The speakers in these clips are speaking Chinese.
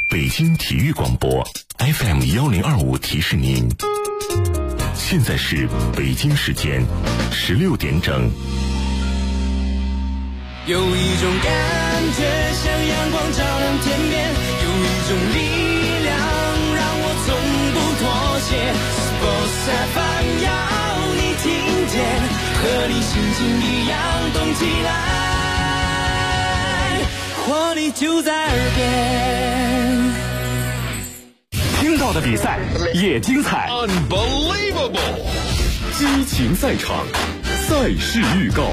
北京体育广播 FM1025提示您，现在是北京时间16点整。 有一种感觉像阳光照亮天边，有一种力量让我从不妥协。Sports FM 要你听见，和你心情一样动起来，活力就在耳边。 听到的比赛也精彩 Unbelievable 激情赛场，赛事预告。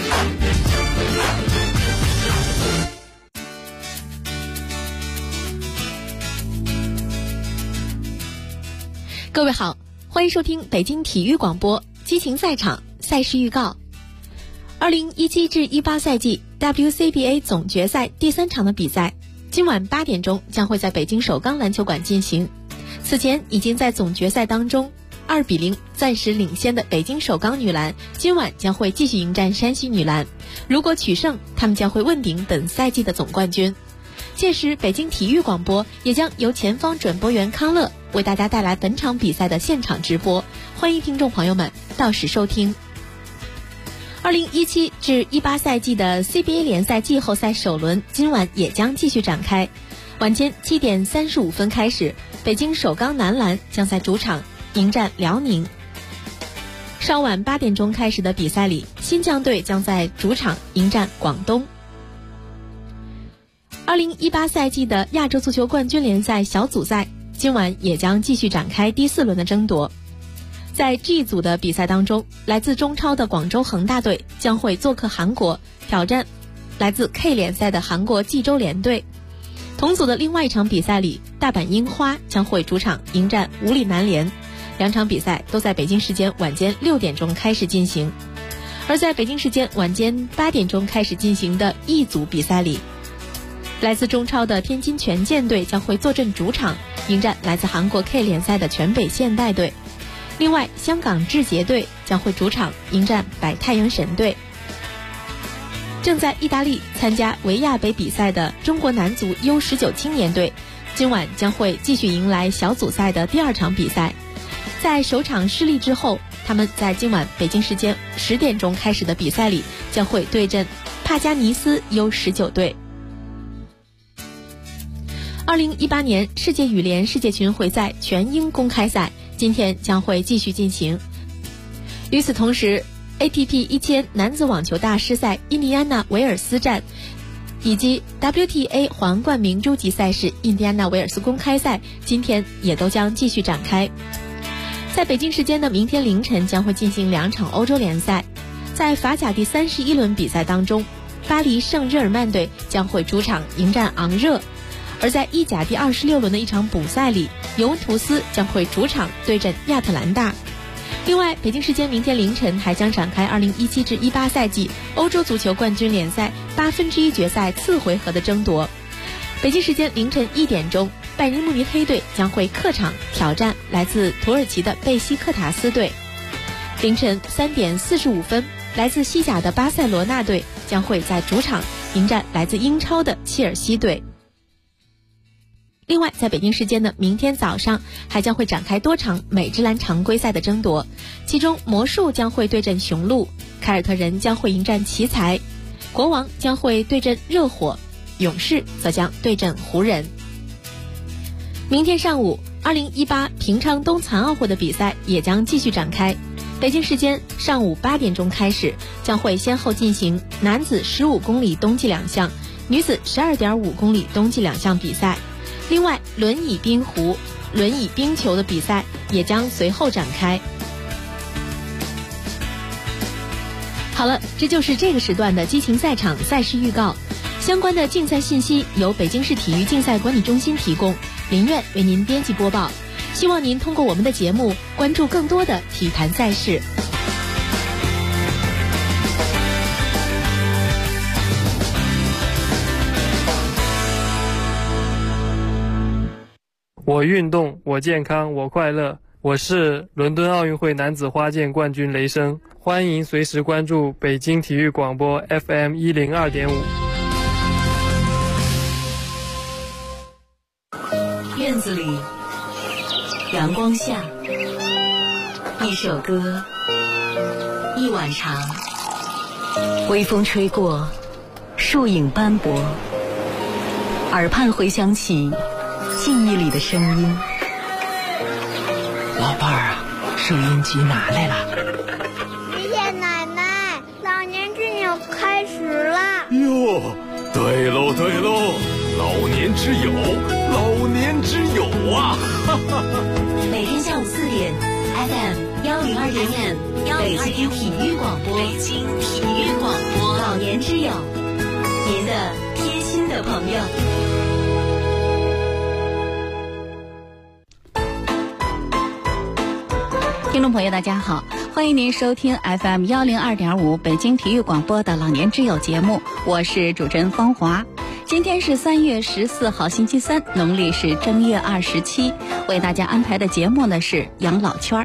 各位好，欢迎收听北京体育广播激情赛场赛事预告。2017至18赛季 WCBA 总决赛第3场的比赛，今晚8点钟将会在北京首钢篮球馆进行。此前已经在总决赛当中2-0暂时领先的北京首钢女篮，今晚将会继续迎战山西女篮。如果取胜，他们将会问鼎本赛季的总冠军。届时，北京体育广播也将由前方转播员康乐为大家带来本场比赛的现场直播，欢迎听众朋友们到时收听。2017至18赛季的 CBA 联赛季后赛首轮今晚也将继续展开。晚间7点35分开始，北京首钢男篮将在主场迎战辽宁。稍晚8点钟开始的比赛里，新疆队将在主场迎战广东。2018赛季的亚洲足球冠军联赛小组赛今晚也将继续展开第4轮的争夺。在 G 组的比赛当中，来自中超的广州恒大队将会做客韩国，挑战来自 K 联赛的韩国济州联队。同组的另外一场比赛里，大阪樱花将会主场迎战武里南联。两场比赛都在北京时间晚间6点钟开始进行。而在北京时间晚间8点钟开始进行的 E 组比赛里，来自中超的天津权健队将会坐镇主场迎战来自韩国 K 联赛的全北现代队。另外，香港智捷队将会主场迎战百太阳神队。正在意大利参加维亚杯比赛的中国男足 U19 青年队今晚将会继续迎来小组赛的第2场比赛。在首场失利之后，他们在今晚北京时间10点钟开始的比赛里将会对阵帕加尼斯 U19 队。2018年世界羽联世界巡回赛全英公开赛今天将会继续进行。与此同时， ATP 1000男子网球大师赛印第安纳维尔斯站以及 WTA 皇冠明珠级赛事印第安纳维尔斯公开赛今天也都将继续展开。在北京时间的明天凌晨将会进行2场欧洲联赛。在法甲第31轮比赛当中，巴黎圣日耳曼队将会主场迎战昂热。而在意甲第26轮的一场补赛里，尤文图斯将会主场对阵亚特兰大。另外，北京时间明天凌晨还将展开2017至18赛季欧洲足球冠军联赛1/8决赛次回合的争夺。北京时间凌晨1点钟，拜仁慕尼黑队将会客场挑战来自土耳其的贝西克塔斯队。凌晨3点45分，来自西甲的巴塞罗那队将会在主场迎战来自英超的切尔西队。另外，在北京时间的明天早上还将会展开多场美职篮常规赛的争夺，其中魔术将会对阵雄鹿，凯尔特人将会迎战奇才，国王将会对阵热火，勇士则将对阵湖人。明天上午2018平昌冬残奥会的比赛也将继续展开。北京时间上午8点钟开始，将会先后进行男子15公里冬季2项，女子12.5公里冬季2项比赛。另外，轮椅冰壶、轮椅冰球的比赛也将随后展开。好了，这就是这个时段的激情赛场赛事预告。相关的竞赛信息由北京市体育竞赛管理中心提供，林苑为您编辑播报。希望您通过我们的节目关注更多的体坛赛事。 我运动，我健康，我快乐。我是伦敦奥运会男子花剑冠军雷声，欢迎随时关注北京体育广播 FM102.5。 院子里，阳光下，一首歌，一晚长，微风吹过，树影斑驳，耳畔回响起记忆里的声音。 老伴儿啊，收音机拿来了。 谢谢奶奶，老年之友开始了。 哟，对喽对喽，老年之友，老年之友啊！ 每天下午4点 FM 102.1北京体育广播，北京体育广播，老年之友，您的贴心的朋友。 听众朋友大家好，欢迎您收听 FM 102.5北京体育广播的老年之友节目，我是主持人方华。今天是3月14号星期三，农历是正月27，为大家安排的节目呢是养老圈。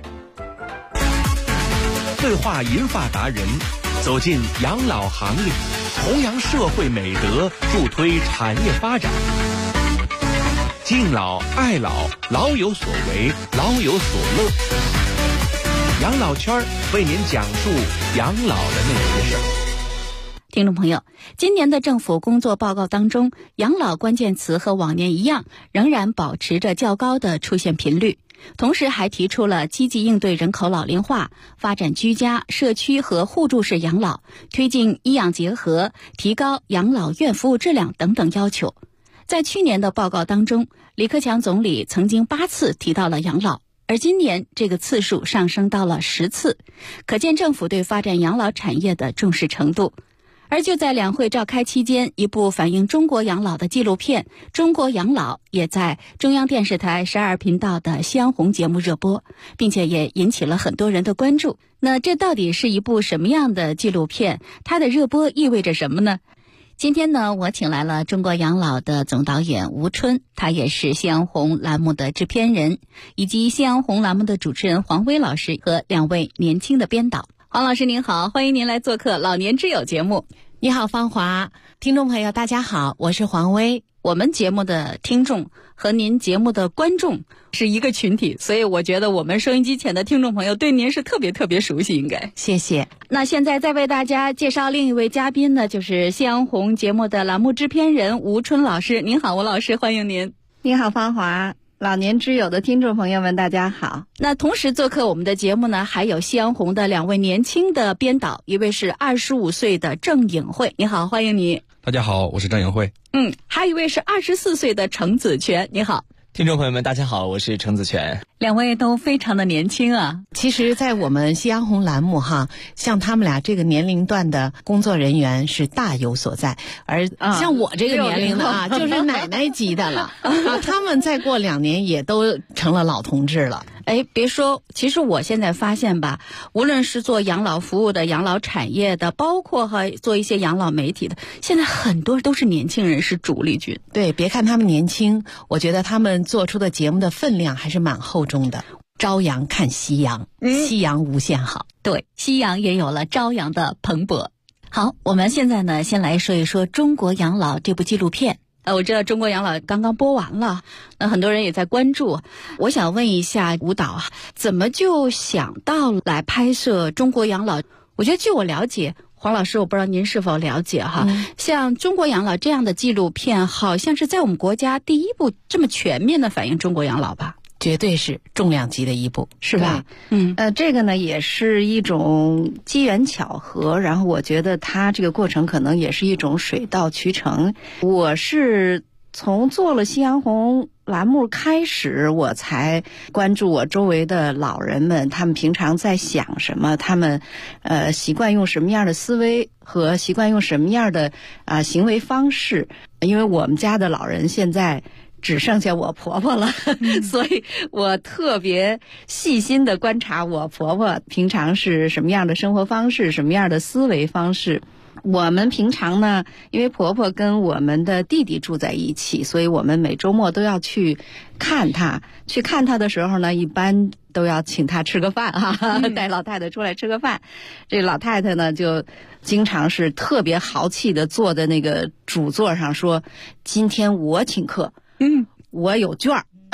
对话银发达人，走进养老行列，弘扬社会美德，助推产业发展。敬老爱老，老有所为，老有所乐。养老圈为您讲述养老的那些事儿。 听众朋友，今年的政府工作报告当中，养老关键词和往年一样，仍然保持着较高的出现频率。同时还提出了积极应对人口老龄化、发展居家、社区和互助式养老、推进医养结合、提高养老院服务质量等等要求。在去年的报告当中，李克强总理曾经8次提到了养老，而今年这个次数上升到了10次，可见政府对发展养老产业的重视程度。而就在两会召开期间，一部反映中国养老的纪录片《中国养老》也在中央电视台12频道的夕阳红节目热播，并且也引起了很多人的关注。那这到底是一部什么样的纪录片？它的热播意味着什么呢？今天呢，我请来了中国养老的总导演吴春，他也是夕阳红栏目的制片人，以及夕阳红栏目的主持人黄威老师和2位年轻的编导。黄老师您好，欢迎您来做客老年之友节目。 你好芳华，听众朋友大家好，我是黄威。 我们节目的听众和您节目的观众是一个群体，所以我觉得我们收音机前的听众朋友对您是特别熟悉，应该。 谢谢。 那现在再为大家介绍另一位嘉宾呢，就是夕阳红节目的栏目制片人吴春老师。您好，吴老师，欢迎您。 你好芳华，老年之友的听众朋友们大家好。 那同时做客我们的节目呢，还有夕阳红的2位年轻的编导，一位是25岁的郑颖慧，你好，欢迎你。 大家好，我是郑颖慧。 还有一位是24岁的程子全，你好。 听众朋友们大家好，我是程子全。 2位都非常的年轻啊。 其实在我们夕阳红栏目哈，像他们俩这个年龄段的工作人员是大有所在，而像我这个年龄的啊，就是奶奶级的了啊，他们再过2年也都成了老同志了。 别说，其实我现在发现吧，无论是做养老服务的、养老产业的，包括做一些养老媒体的，现在很多都是年轻人，是主力军。 对，别看他们年轻，我觉得他们做出的节目的分量还是蛮厚重的。朝阳看夕阳，夕阳无限好。 对，夕阳也有了朝阳的蓬勃。好，我们现在呢，先来说一说《中国养老》这部纪录片。我知道中国养老刚刚播完了，那很多人也在关注。我想问一下吴导，怎么就想到来拍摄中国养老？我觉得据我了解，黄老师，我不知道您是否了解哈，像中国养老这样的纪录片，好像是在我们国家第一部这么全面的反映中国养老吧？ 绝对是重量级的一步， 是吧？ 这个呢也是一种机缘巧合，然后我觉得它这个过程可能也是一种水到渠成。我是从做了夕阳红栏目开始，我才关注我周围的老人们，他们平常在想什么，他们习惯用什么样的思维和习惯用什么样的行为方式。因为我们家的老人现在只剩下我婆婆了，所以我特别细心的观察我婆婆平常是什么样的生活方式，什么样的思维方式。我们平常呢，因为婆婆跟我们的弟弟住在一起，所以我们每周末都要去看她。去看她的时候呢，一般都要请她吃个饭哈，带老太太出来吃个饭。这老太太呢，就经常是特别豪气的坐在那个主座上说：“今天我请客。”我有券儿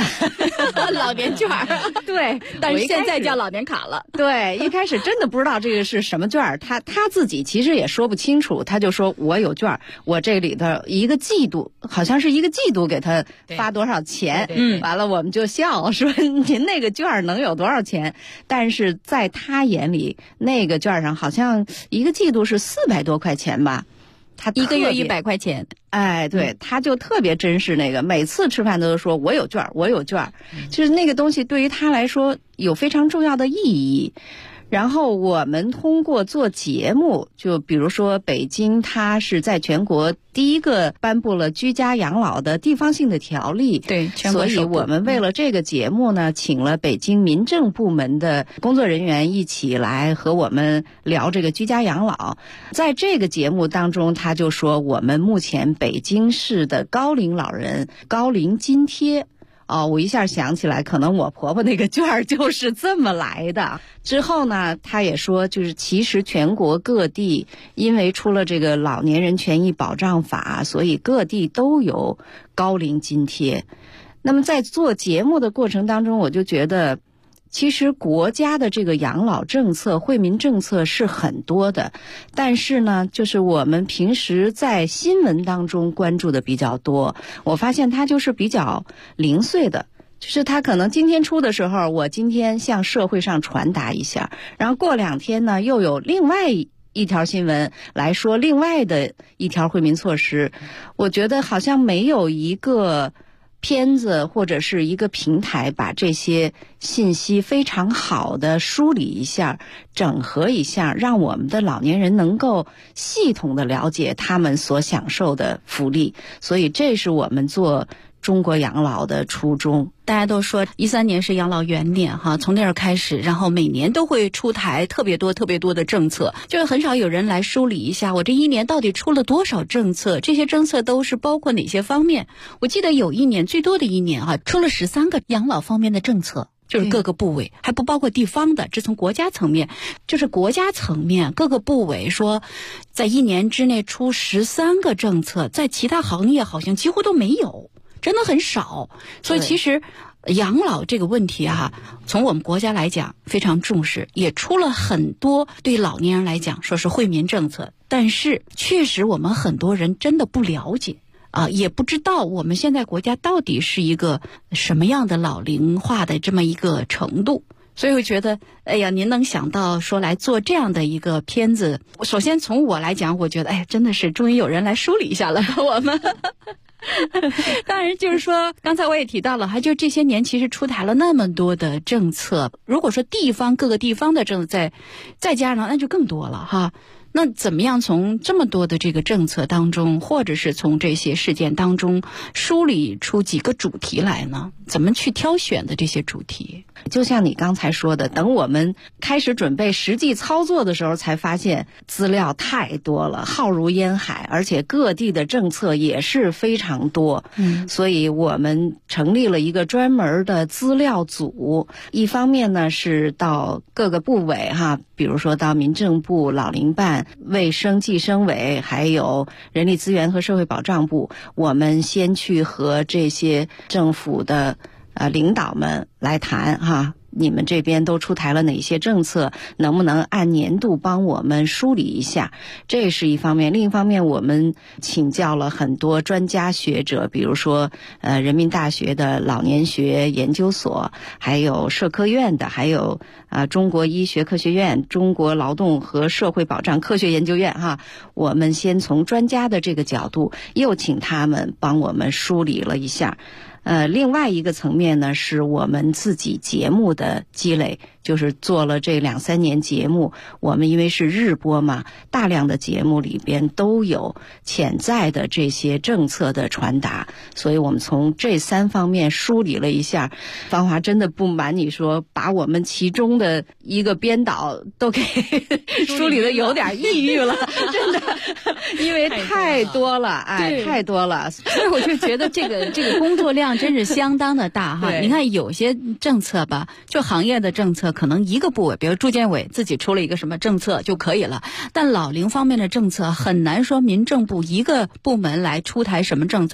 老年券儿。 对， 但是现在叫老年卡了。 对，一开始真的不知道这个是什么券儿，他自己其实也说不清楚，他就说我有券儿，我这里头一个季度好像是一个季度给他发多少钱，完了我们就笑说您那个券儿能有多少钱？但是在他眼里，那个券上好像一个季度是400多块钱吧。他一个月100块钱， 哎，对，他就特别珍视那个，每次吃饭都说我有券，我有券，就是那个东西对于他来说有非常重要的意义。然后我们通过做节目，就比如说北京，它是在全国第一个颁布了居家养老的地方性的条例， 对，全国所以我们为了这个节目呢，请了北京民政部门的工作人员一起来和我们聊这个居家养老。在这个节目当中，他就说我们目前北京市的高龄老人高龄津贴。我一下想起来，可能我婆婆那个券儿就是这么来的。之后呢，他也说，就是其实全国各地因为出了这个老年人权益保障法，所以各地都有高龄津贴。那么在做节目的过程当中，我就觉得其实国家的这个养老政策、惠民政策是很多的，但是呢，就是我们平时在新闻当中关注的比较多。我发现它就是比较零碎的，就是它可能今天出的时候，我今天向社会上传达一下，然后过2天呢，又有另外一条新闻来说另外的一条惠民措施。我觉得好像没有一个片子或者是一个平台把这些信息非常好的梳理一下，整合一下，让我们的老年人能够系统的了解他们所享受的福利。所以这是我们做中国养老的初衷。 大家都说13年是养老元年哈，从那儿开始，然后每年都会出台特别多的政策，就是很少有人来梳理一下我这一年到底出了多少政策，这些政策都是包括哪些方面。我记得有一年最多的一年哈，出了13个养老方面的政策，就是各个部委，还不包括地方的，这从国家层面，就是国家层面各个部委说在1年之内出13个政策，在其他行业好像几乎都没有，真的很少。所以其实养老这个问题从我们国家来讲非常重视，也出了很多对老年人来讲说是惠民政策，但是确实我们很多人真的不了解也不知道我们现在国家到底是一个什么样的老龄化的这么一个程度。所以我觉得哎呀，您能想到说来做这样的一个片子，首先从我来讲，我觉得真的是终于有人来梳理一下了我们当然就是说刚才我也提到了就这些年其实出台了那么多的政策，如果说各个地方的政策再加上那就更多了那怎么样从这么多的这个政策当中，或者是从这些事件当中梳理出几个主题来呢？怎么去挑选的这些主题？ 就像你刚才说的，等我们开始准备实际操作的时候，才发现资料太多了，浩如烟海，而且各地的政策也是非常多。所以我们成立了一个专门的资料组，一方面呢是到各个部委比如说到民政部、老龄办、卫生计生委，还有人力资源和社会保障部，我们先去和这些政府的领导们来谈你们这边都出台了哪些政策，能不能按年度帮我们梳理一下，这是一方面。另一方面，我们请教了很多专家学者，比如说人民大学的老年学研究所，还有社科院的，还有中国医学科学院、中国劳动和社会保障科学研究院我们先从专家的这个角度，又请他们帮我们梳理了一下。另外一个层面呢，是我们自己节目的积累，就是做了这2-3年节目，我们因为是日播嘛，大量的节目里边都有潜在的这些政策的传达，所以我们从这3方面梳理了一下。芳华真的不瞒你说，把我们其中的一个编导都给梳理的有点抑郁了真的，因为太多了太多了， 所以我就觉得这个工作量真是相当的大你看有些政策吧，就行业的政策可能一个部委，比如住建委自己出了一个什么政策就可以了，但老龄方面的政策很难说民政部一个部门来出台什么政策，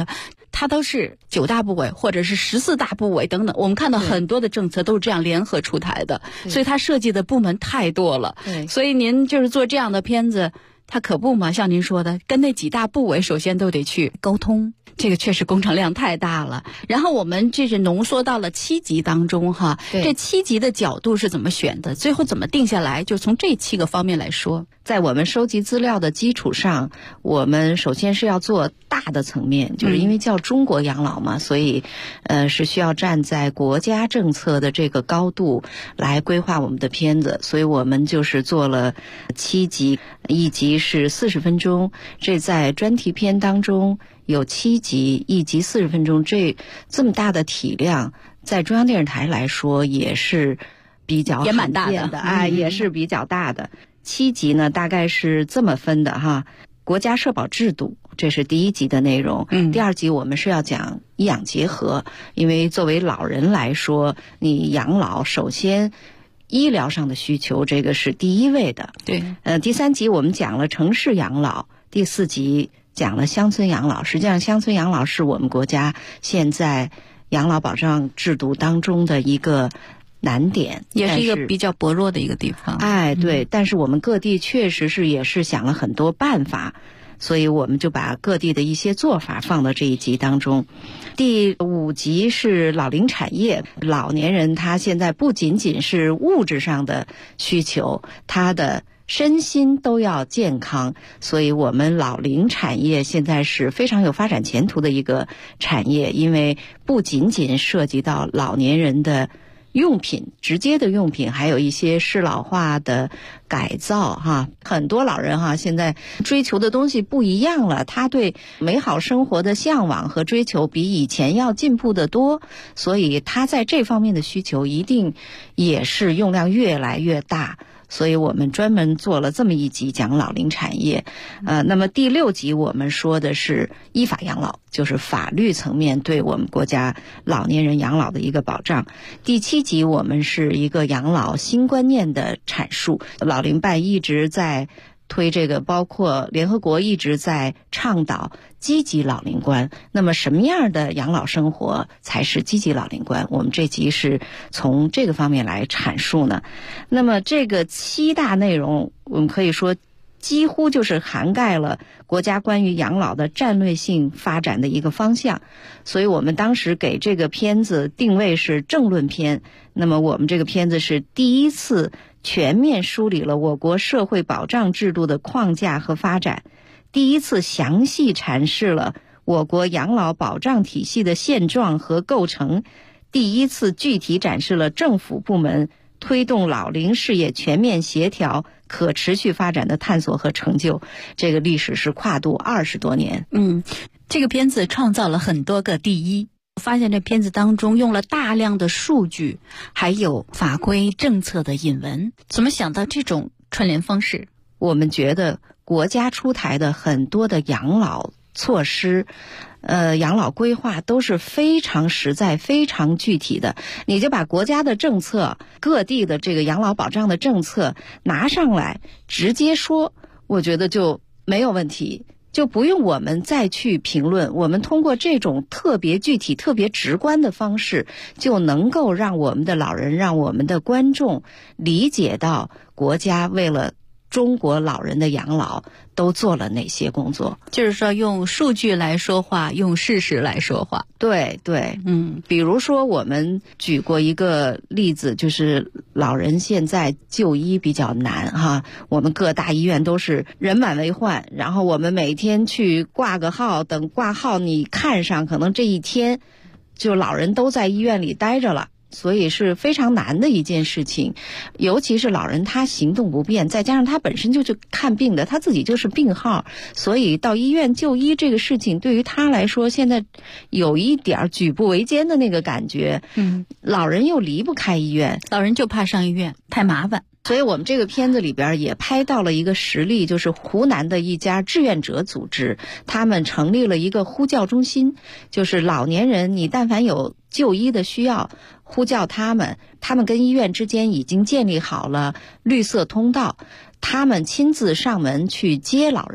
它都是9大部委或者是14大部委等等，我们看到很多的政策都是这样联合出台的，所以它涉及的部门太多了。所以您就是做这样的片子，它可不嘛，像您说的，跟那几大部委首先都得去沟通，这个确实工程量太大了。然后我们这是浓缩到了7集当中哈，这7集的角度是怎么选的？最后怎么定下来？就从这7个方面来说， 在我们收集资料的基础上，我们首先是要做大的层面，就是因为叫中国养老嘛，所以是需要站在国家政策的这个高度来规划我们的片子，所以我们就是做了7集，一集是40分钟，这在专题片当中有7集，一集40分钟，这么大的体量，在中央电视台来说也是比较也蛮大的，也是比较大的。7集呢，大概是这么分的哈，国家社保制度，这是第1集的内容。第2集我们是要讲医养结合，因为作为老人来说，你养老首先医疗上的需求，这个是第一位的。 对。 第3集我们讲了城市养老，第4集讲了乡村养老。实际上，乡村养老是我们国家现在养老保障制度当中的一个难点， 也是一个比较薄弱的一个地方。 对，但是我们各地确实是也是想了很多办法，所以我们就把各地的一些做法放到这一集当中。第5集是老龄产业，老年人他现在不仅仅是物质上的需求，他的身心都要健康，所以我们老龄产业现在是非常有发展前途的一个产业，因为不仅仅涉及到老年人的用品，直接的用品，还有一些适老化的改造哈。很多老人哈现在追求的东西不一样了，他对美好生活的向往和追求比以前要进步得多，所以他在这方面的需求一定也是用量越来越大。所以我们专门做了这么一集讲老龄产业。那么第6集我们说的是依法养老，就是法律层面对我们国家老年人养老的一个保障。第7集我们是一个养老新观念的阐述，老龄办一直在推这个，包括联合国一直在倡导积极老龄观。那么什么样的养老生活才是积极老龄观？我们这集是从这个方面来阐述呢。那么这个7大内容，我们可以说几乎就是涵盖了国家关于养老的战略性发展的一个方向。所以我们当时给这个片子定位是政论片。那么我们这个片子是第一次全面梳理了我国社会保障制度的框架和发展，第一次详细阐释了我国养老保障体系的现状和构成，第一次具体展示了政府部门推动老龄事业全面协调可持续发展的探索和成就。这个历史是跨度20多年。 这个片子创造了很多个第一。发现这片子当中用了大量的数据，还有法规政策的引文。怎么想到这种串联方式？ 我们觉得国家出台的很多的养老措施，养老规划都是非常实在、非常具体的。你就把国家的政策、各地的这个养老保障的政策拿上来直接说，我觉得就没有问题。就不用我们再去评论，我们通过这种特别具体、特别直观的方式，就能够让我们的老人、让我们的观众理解到国家为了中国老人的养老都做了哪些工作。 就是说用数据来说话，用事实来说话。 对，比如说我们举过一个例子，就是老人现在就医比较难哈，我们各大医院都是人满为患，然后我们每天去挂个号，等挂号你看上，可能这一天就老人都在医院里待着了。所以是非常难的一件事情，尤其是老人他行动不便，再加上他本身就去看病的，他自己就是病号，所以到医院就医这个事情对于他来说现在有一点举步维艰的那个感觉。老人又离不开医院， 老人就怕上医院太麻烦。 所以我们这个片子里边也拍到了一个实例，就是湖南的一家志愿者组织，他们成立了一个呼叫中心，就是老年人你但凡有就医的需要，呼叫他们跟医院之间已经建立好了绿色通道，他们亲自上门去接老人，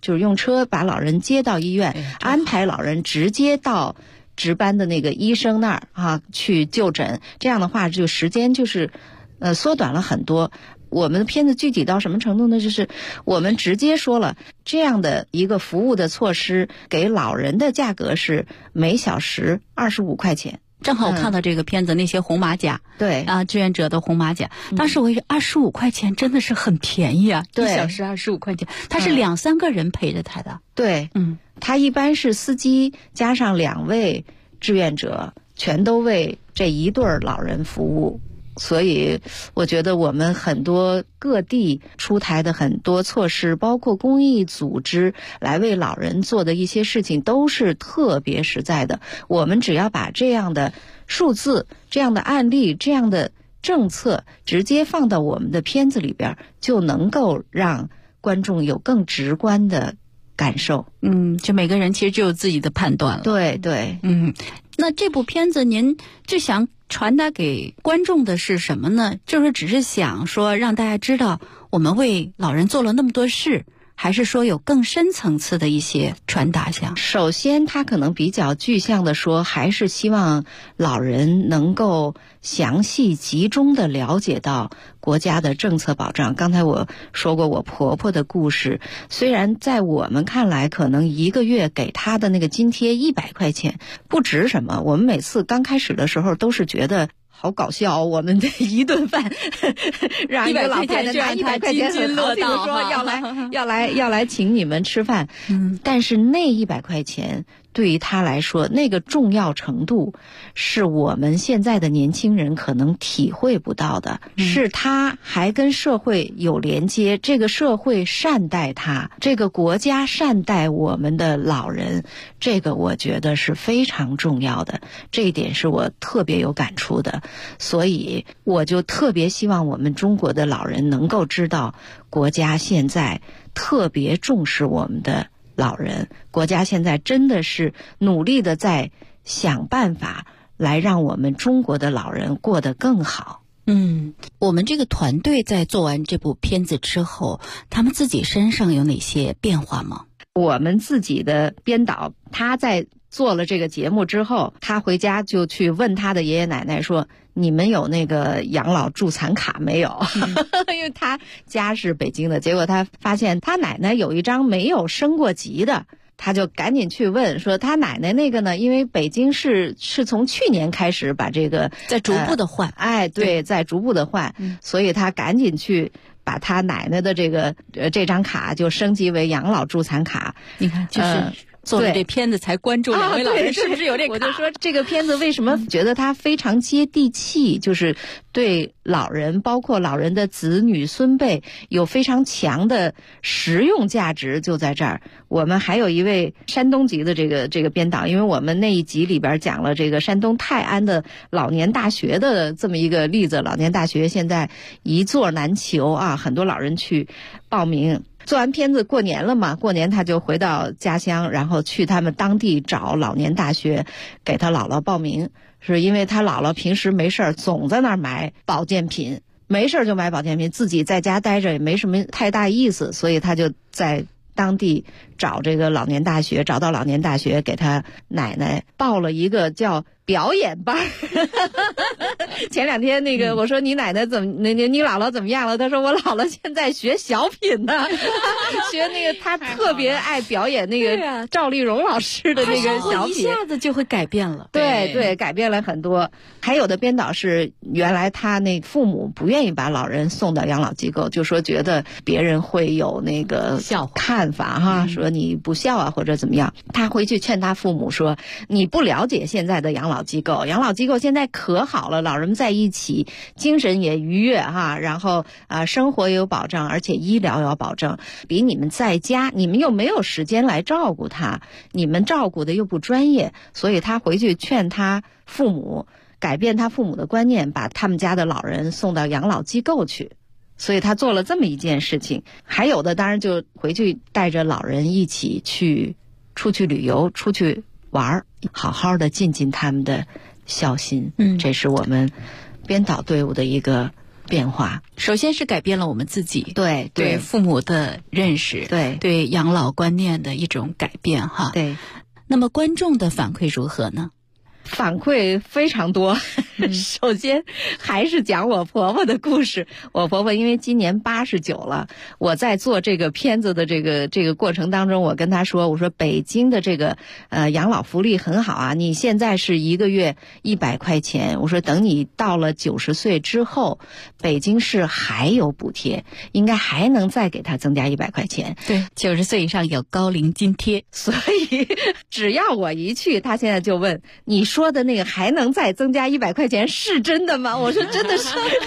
就是用车把老人接到医院，安排老人直接到值班的那个医生那儿啊去就诊，这样的话就时间就是缩短了很多。我们的片子具体到什么程度呢？就是我们直接说了这样的一个服务的措施，给老人的价格是每小时25块钱。 正好我看到这个片子，那些红马甲， 对啊，志愿者的红马甲，当时我以为25块钱真的是很便宜啊， 对， 一小时25块钱，他是2-3个人陪着他的， 对，他一般是司机加上2位志愿者，全都为这一对老人服务。所以我觉得我们很多各地出台的很多措施，包括公益组织来为老人做的一些事情，都是特别实在的。我们只要把这样的数字、这样的案例、这样的政策直接放到我们的片子里边，就能够让观众有更直观的感受。 就每个人其实就有自己的判断了。 对对， 那这部片子您就想传达给观众的是什么呢？就是只是想说让大家知道我们为老人做了那么多事，还是说有更深层次的一些传达项？ 首先他可能比较具象的说，还是希望老人能够详细集中的了解到国家的政策保障。刚才我说过我婆婆的故事，虽然在我们看来可能一个月给她的那个津贴100块钱不值什么，我们每次刚开始的时候都是觉得好搞笑，我们这一顿饭让一个老太太拿100块钱很高兴的说要来请你们吃饭。但是那100块钱对于他来说，那个重要程度是我们现在的年轻人可能体会不到的，是他还跟社会有连接，这个社会善待他，这个国家善待我们的老人，这个我觉得是非常重要的，这一点是我特别有感触的。所以我就特别希望我们中国的老人能够知道，国家现在特别重视我们的老人，国家现在真的是努力的在想办法来让我们中国的老人过得更好。 我们这个团队在做完这部片子之后，他们自己身上有哪些变化吗？ 我们自己的编导，他在做了这个节目之后，他回家就去问他的爷爷奶奶说，你们有那个养老助残卡没有？因为他家是北京的，结果他发现他奶奶有一张没有升过级的，他就赶紧去问说他奶奶那个呢，因为北京市是从去年开始把这个在逐步的换， 对，在逐步的换，所以他赶紧去把他奶奶的这张卡就升级为养老助残卡。 你看，就是做了这片子才关注两位老人是不是有这卡。 我就说这个片子为什么觉得它非常接地气，就是对老人包括老人的子女孙辈有非常强的实用价值，就在这儿。我们还有一位山东籍的这个编导，因为我们那一集里边讲了这个山东泰安的老年大学的这么一个例子，老年大学现在一座难求啊，很多老人去报名。做完片子过年了嘛，过年他就回到家乡，然后去他们当地找老年大学给他姥姥报名，是因为他姥姥平时没事总在那儿买保健品，没事就买保健品，自己在家待着也没什么太大意思，所以他就在当地找这个老年大学，找到老年大学给他奶奶报了一个叫表演班。前两天那个我说你奶奶怎么你姥姥怎么样了？他说我姥姥现在学小品呢，学那个他特别爱表演那个赵丽蓉老师的那个小品， 一下子就会改变了。 对，改变了很多。还有的编导是原来他那父母不愿意把老人送到养老机构，就说觉得别人会有那个看法哈，说你不孝啊或者怎么样。他回去劝他父母说，你不了解现在的养老机构现在可好了，老人在一起精神也愉悦哈，然后生活也有保障，而且医疗也有保证，比你们在家你们又没有时间来照顾他，你们照顾的又不专业。所以他回去劝他父母改变他父母的观念，把他们家的老人送到养老机构去。所以他做了这么一件事情。还有的当然就回去带着老人一起出去旅游，出去玩，好好的尽他们的孝心。这是我们编导队伍的一个变化。 首先是改变了我们自己对父母的认识，对养老观念的一种改变哈。 对， 那么观众的反馈如何呢？ 反馈非常多。首先还是讲我婆婆的故事。我婆婆因为今年89了，我在做这个片子的这个过程当中，我跟她说，我说北京的这个养老福利很好啊，你现在是1个月100块钱，我说等你到了90岁之后，北京市还有补贴，应该还能再给她增加100块钱。 对，90岁以上有高龄津贴， 所以只要我一去，她现在就问你说的那个还能再增加100块钱是真的吗？我说真的是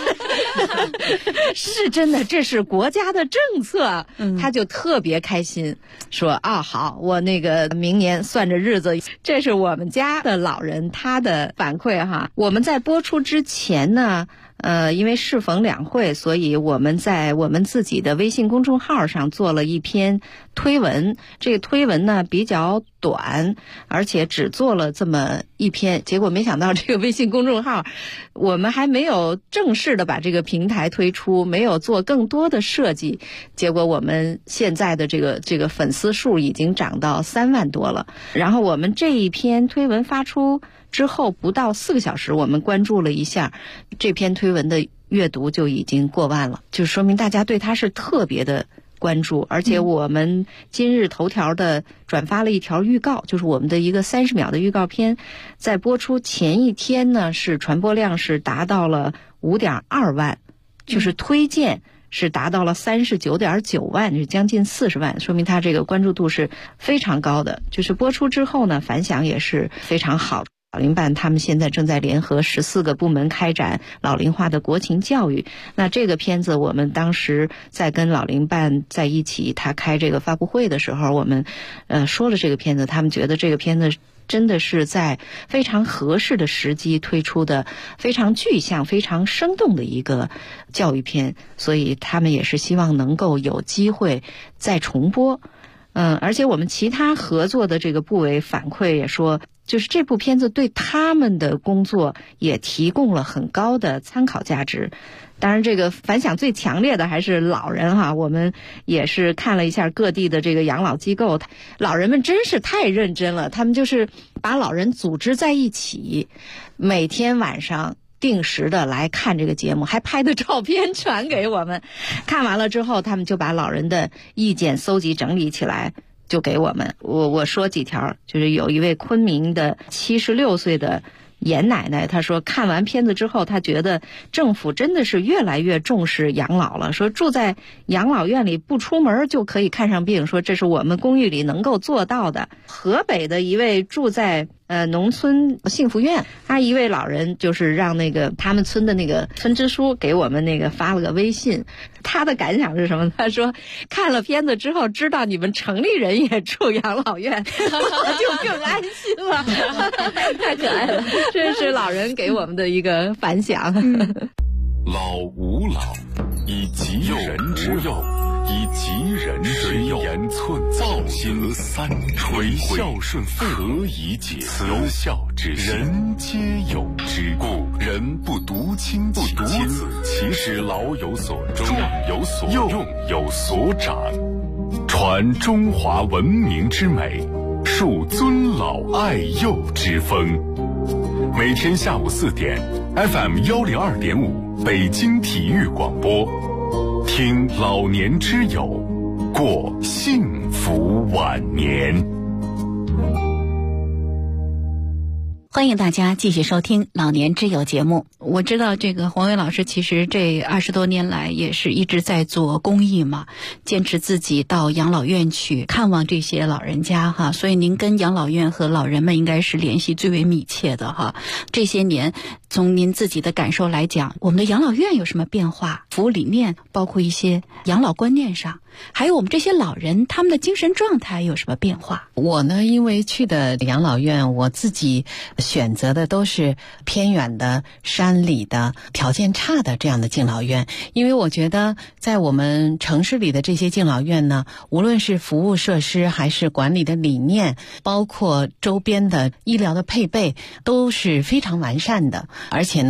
是真的，这是国家的政策。他就特别开心，说啊好，我那个明年算着日子。这是我们家的老人他的反馈哈。我们在播出之前呢，因为适逢两会，所以我们在我们自己的微信公众号上做了一篇推文。这个推文呢比较短，而且只做了这么一篇。结果没想到这个微信公众号，我们还没有正式的把这个平台推出，没有做更多的设计。结果我们现在的这个粉丝数已经涨到3万多了。然后我们这一篇推文发出之后不到4个小时，我们关注了一下，这篇推文的阅读就已经过万了，就说明大家对它是特别的关注。而且我们今日头条的转发了一条预告，就是我们的一个30秒的预告片，在播出前一天呢，是传播量是达到了5.2万，就是推荐是达到了39.9万，是将近40万，说明它这个关注度是非常高的。就是播出之后呢，反响也是非常好。老龄办他们现在正在联合14个部门开展老龄化的国情教育。那这个片子我们当时在跟老龄办在一起，他开这个发布会的时候，我们说了这个片子，他们觉得这个片子真的是在非常合适的时机推出的，非常具象非常生动的一个教育片，所以他们也是希望能够有机会再重播。而且我们其他合作的这个部委反馈也说，就是这部片子对他们的工作也提供了很高的参考价值。当然这个反响最强烈的还是老人哈，我们也是看了一下各地的这个养老机构，老人们真是太认真了，他们就是把老人组织在一起，每天晚上定时的来看这个节目，还拍的照片传给我们。看完了之后，他们就把老人的意见搜集整理起来就给我们。我说几条，就是有一位昆明的76岁的严奶奶，她说看完片子之后，她觉得政府真的是越来越重视养老了，说住在养老院里不出门就可以看上病，说这是我们公寓里能够做到的。河北的一位住在农村幸福院，他一位老人就是让那个他们村的那个村支书给我们那个发了个微信，他的感想是什么？他说看了片子之后知道你们城里人也住养老院，我就更安心了。太可爱了，这是老人给我们的一个反响。 老吾老，以及人之幼，以及人之幼，言寸造心三垂孝顺何以解？慈孝之心，人皆有之。故人不独亲其亲，其使老有所终，壮有所用，有所长，传中华文明之美，树尊老爱幼之风。每天下午4点 ，FM 102.5，北京体育广播，听老年之友，过幸福晚年。 欢迎大家继续收听老年之友节目。我知道这个黄伟老师其实这20多年来也是一直在做公益嘛，坚持自己到养老院去看望这些老人家哈，所以您跟养老院和老人们应该是联系最为密切的哈。这些年从您自己的感受来讲，我们的养老院有什么变化？服务理念，包括一些养老观念上，还有我们这些老人他们的精神状态有什么变化？ 我呢，因为去的养老院，我自己选择的都是偏远的、山里的、条件差的这样的敬老院。因为我觉得在我们城市里的这些敬老院呢，无论是服务设施还是管理的理念，包括周边的医疗的配备，都是非常完善的。而且呢，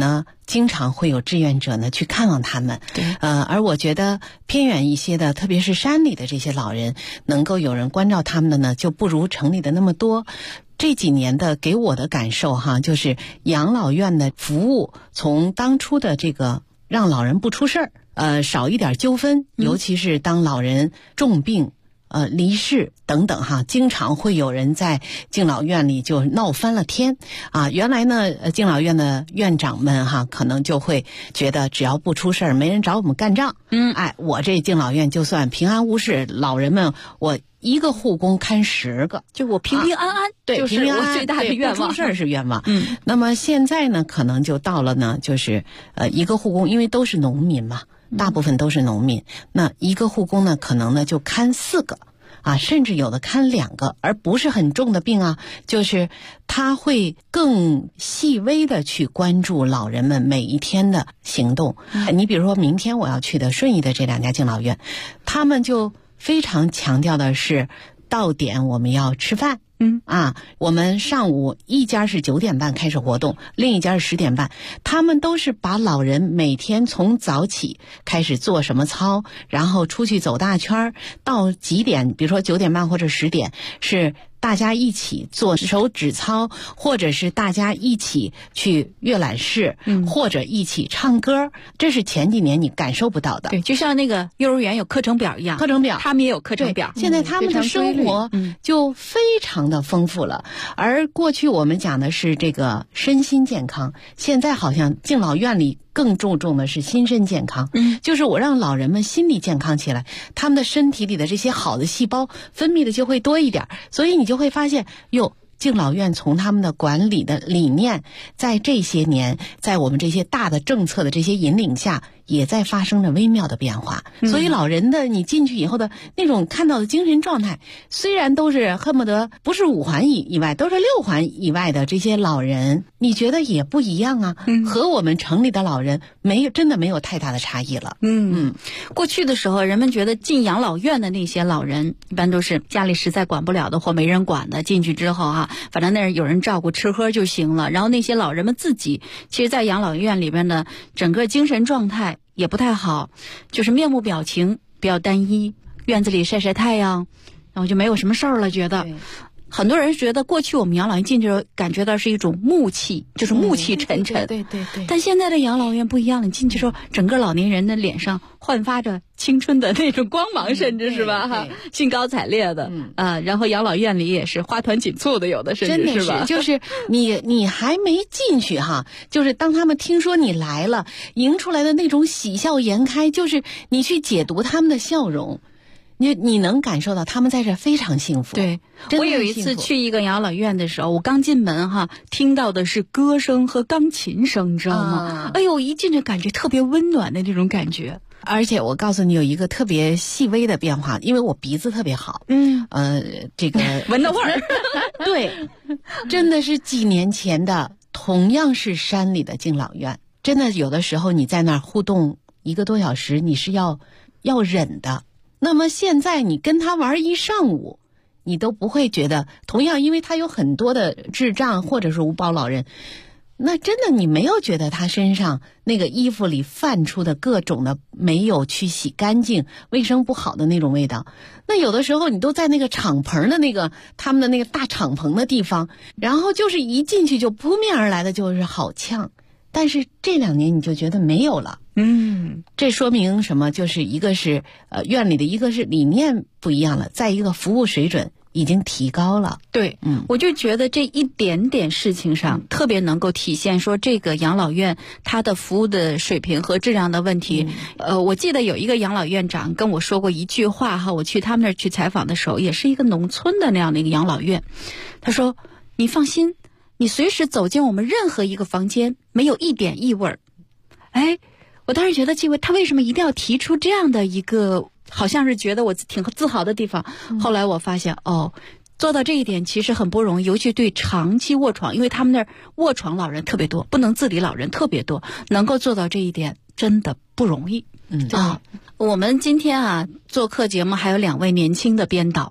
经常会有志愿者呢去看望他们。 对， 而我觉得偏远一些的，特别是山里的这些老人，能够有人关照他们的呢，就不如城里的那么多。这几年的给我的感受哈，就是养老院的服务从当初的这个让老人不出事儿，少一点纠纷，尤其是当老人重病。离世等等哈，经常会有人在敬老院里就闹翻了天啊！原来呢，敬老院的院长们哈，可能就会觉得只要不出事儿，没人找我们干仗，我这敬老院就算平安无事，老人们我一个护工看10个， 就我平平安安， 对， 就是我最大的愿望。 不出事儿是愿望。那么现在呢，可能就到了呢，就是一个护工，因为都是农民嘛。大部分都是农民，那一个护工呢，可能呢就看4个啊，甚至有的看2个，而不是很重的病啊，就是他会更细微的去关注老人们每一天的行动。你比如说明天我要去的顺义的这2家敬老院，他们就非常强调的是到点我们要吃饭。我们上午一家是9点半开始活动，另一家是10点半。他们都是把老人每天从早起开始做什么操，然后出去走大圈，到几点，比如说9点半或者10点，是大家一起做手指操，或者是大家一起去阅览室，或者一起唱歌。这是前几年你感受不到的。 对，就像那个幼儿园有课程表一样， 课程表他们也有课程表。 现在他们的生活就非常的丰富了。而过去我们讲的是这个身心健康，现在好像敬老院里更注重的是心身健康。就是我让老人们心理健康起来，他们的身体里的这些好的细胞分泌的就会多一点，所以你就会发现敬老院从他们的管理的理念，在这些年，在我们这些大的政策的这些引领下，也在发生着微妙的变化。所以老人的你进去以后的那种看到的精神状态，虽然都是恨不得不是5环以外，都是6环以外的这些老人，你觉得也不一样啊，和我们城里的老人真的没有太大的差异了。 过去的时候，人们觉得进养老院的那些老人，一般都是家里实在管不了的或没人管的，进去之后反正那儿有人照顾，吃喝就行了。然后那些老人们自己，其实在养老院里边呢，整个精神状态也不太好，就是面目表情比较单一，院子里晒晒太阳，然后就没有什么事儿了。觉得很多人觉得过去我们养老院进去感觉到是一种暮气，就是暮气沉沉。 对。 但现在的养老院不一样了，你进去之后，整个老年人的脸上焕发着青春的那种光芒，甚至是吧兴高采烈的然后养老院里也是花团锦簇的，有的甚至是吧？ 就是你还没进去就是当他们听说你来了，迎出来的那种喜笑颜开，就是你去解读他们的笑容。你能感受到他们在这非常幸福。 对，我有一次去一个养老院的时候，我刚进门听到的是歌声和钢琴声，你知道吗？哎呦，一进去感觉特别温暖的那种感觉。 而且我告诉你有一个特别细微的变化，因为我鼻子特别好，这个闻到味儿， 对，真的是几年前的，同样是山里的敬老院，真的有的时候你在那儿互动1个多小时，你是要忍的。那么现在你跟他玩一上午，你都不会觉得，同样因为他有很多的智障或者是无保老人，那真的你没有觉得他身上那个衣服里泛出的各种的没有去洗干净、卫生不好的那种味道。那有的时候你都在那个敞篷的他们的那个大敞篷的地方，然后就是一进去就扑面而来的就是好呛。但是这2年你就觉得没有了。这说明什么？就是一个是院里的，一个是理念不一样了，再一个服务水准已经提高了。 对，我就觉得这一点点事情上特别能够体现说这个养老院它的服务的水平和质量的问题。我记得有一个养老院长跟我说过一句话我去他们那儿去采访的时候，也是一个农村的那样的一个养老院。他说：“你放心，你随时走进我们任何一个房间，没有一点异味。”我当时觉得他为什么一定要提出这样的一个，好像是觉得我挺自豪的地方。后来我发现做到这一点其实很不容易，尤其对长期卧床，因为他们那儿卧床老人特别多，不能自理老人特别多，能够做到这一点真的不容易。我们今天做客节目还有2位年轻的编导，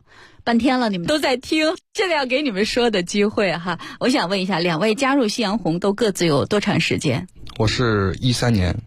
半天了，你们都在听，现在要给你们说的机会哈。我想问一下，两位加入夕阳红都各自有多长时间？ 我是13年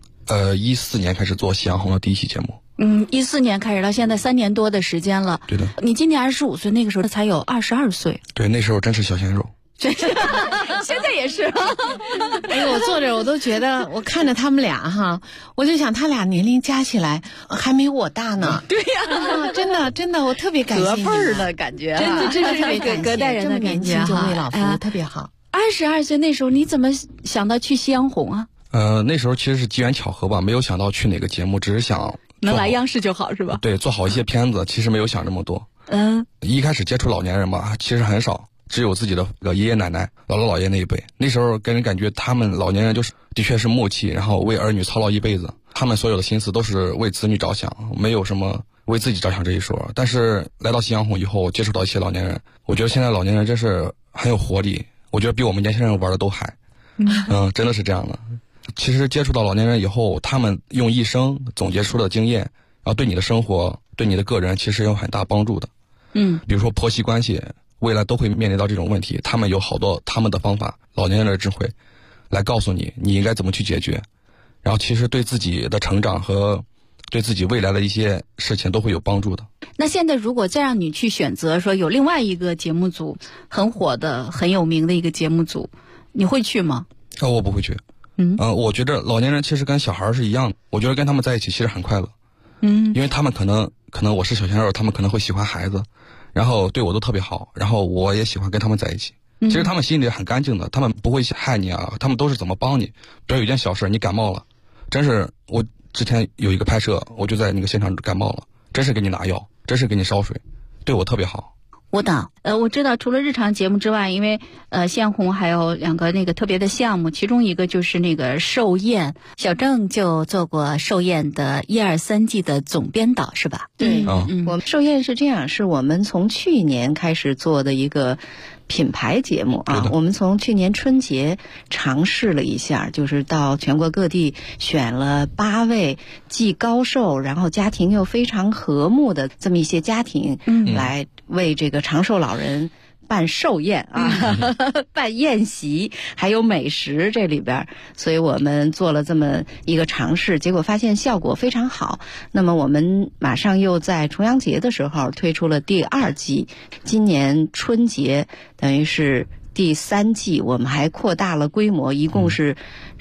，14年开始做夕阳红的第一期节目。 14年开始到现在3年多的时间了。 对的。 你今年25岁，那个时候才有22岁。 对，那时候真是小鲜肉。 真是，现在也是。 哎呦，我坐这我都觉得，我看着他们俩哈，我就想他俩年龄加起来还没我大呢。 对呀， 真的，我特别感谢隔辈儿的感觉， 真的是特别隔代人的感觉就为老服务，特别好。 22岁那时候你怎么想到去夕阳红啊？ 那时候其实是机缘巧合吧，没有想到去哪个节目，只是想能来央视就好，是吧？ 对，做好一些片子，其实没有想这么多。一开始接触老年人吧，其实很少。只有自己的爷爷奶奶、姥姥姥爷那一辈，那时候给人感觉他们老年人就是的确是木气，然后为儿女操劳一辈子，他们所有的心思都是为子女着想，没有什么为自己着想这一说。但是来到夕阳红以后，接触到一些老年人，我觉得现在老年人真是很有活力，我觉得比我们年轻人玩的都嗨。真的是这样的。其实接触到老年人以后，他们用一生总结出的经验，然后对你的生活、对你的个人其实有很大帮助的。比如说婆媳关系。未来都会面临到这种问题，他们有好多他们的方法，老年人的智慧，来告诉你你应该怎么去解决，然后其实对自己的成长和对自己未来的一些事情都会有帮助的。 那现在如果再让你去选择，说有另外一个节目组很火的、很有名的一个节目组，你会去吗？ 我不会去。我觉得老年人其实跟小孩是一样的，我觉得跟他们在一起其实很快乐。因为他们可能我是小鲜肉，他们可能会喜欢孩子。然后对我都特别好，然后我也喜欢跟他们在一起。其实他们心里很干净的，他们不会害你啊，他们都是怎么帮你。比如有一件小事，你感冒了，真是我之前有一个拍摄，我就在那个现场感冒了，真是给你拿药，真是给你烧水，对我特别好。 舞蹈，我知道除了日常节目之外，因为夕阳红还有2个那个特别的项目，其中一个就是那个寿宴，小郑就做过寿宴的1、2、3季的总编导，是吧？ 对，我们寿宴是这样，是我们从去年开始做的一个品牌节目啊。我们从去年春节尝试了一下，就是到全国各地选了8位既高寿，然后家庭又非常和睦的这么一些家庭，来为这个长寿老人办寿宴啊，办宴席，还有美食这里边，所以我们做了这么一个尝试，结果发现效果非常好。那么我们马上又在重阳节的时候推出了第2季，今年春节等于是第3季，我们还扩大了规模，一共是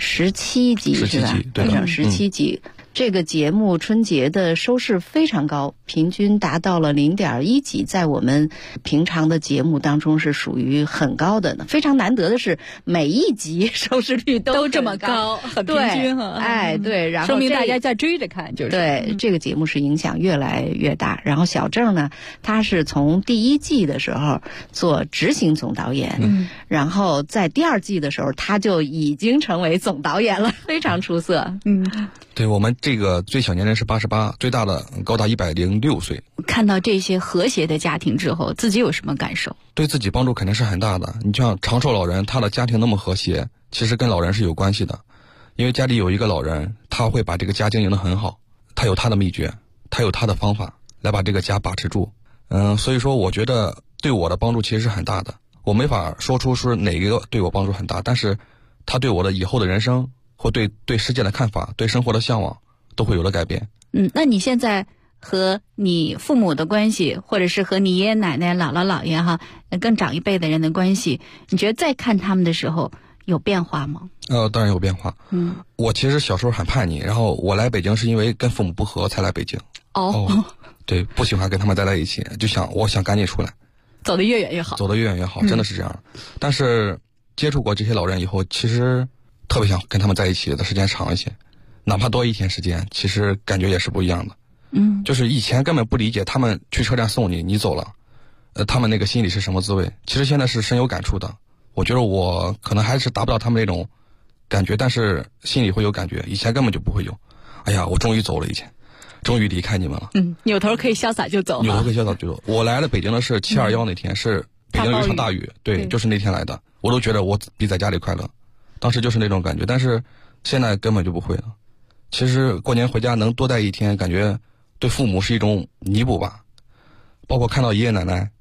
17集，是吧？对，17集。这个节目春节的收视非常高，平均达到了0.1集，在我们平常的节目当中是属于很高的呢。非常难得的是，每一集收视率都这么高，很平均哈。 对，然后说明大家在追着看，就是对这个节目是影响越来越大。然后小郑呢，他是从第1季的时候做执行总导演，然后在第2季的时候他就已经成为总导演了，非常出色。 对，我们这个最小年龄是88，最大的高达106岁。 看到这些和谐的家庭之后，自己有什么感受？ 对自己帮助肯定是很大的。你像长寿老人，他的家庭那么和谐，其实跟老人是有关系的。因为家里有一个老人，他会把这个家经营得很好，他有他的秘诀，他有他的方法来把这个家把持住。所以说我觉得对我的帮助其实是很大的。我没法说出是哪个对我帮助很大，但是他对我的以后的人生或对世界的看法、对生活的向往都会有了改变。 那你现在和你父母的关系，或者是和你爷爷奶奶、姥姥姥爷哈，更长一辈的人的关系，你觉得再看他们的时候有变化吗？ 当然有变化。我其实小时候很叛逆，然后我来北京是因为跟父母不和才来北京。对，不喜欢跟他们待在一起，我想赶紧出来， 走得越远越好。 走得越远越好，真的是这样。但是接触过这些老人以后，其实特别想跟他们在一起的时间长一些，哪怕多1天时间，其实感觉也是不一样的。就是以前根本不理解他们去车站送你，你走了，他们那个心里是什么滋味。其实现在是深有感触的。我觉得我可能还是达不到他们那种感觉，但是心里会有感觉，以前根本就不会有。哎呀，我终于走了，以前终于离开你们了。 扭头可以潇洒就走。 扭头可以潇洒就走。我来了北京的是721那天，是北京有一场大雨，对，就是那天来的。我都觉得我比在家里快乐，当时就是那种感觉。但是现在根本就不会了。其实过年回家能多待1天，感觉对父母是一种弥补吧。包括看到爷爷奶奶，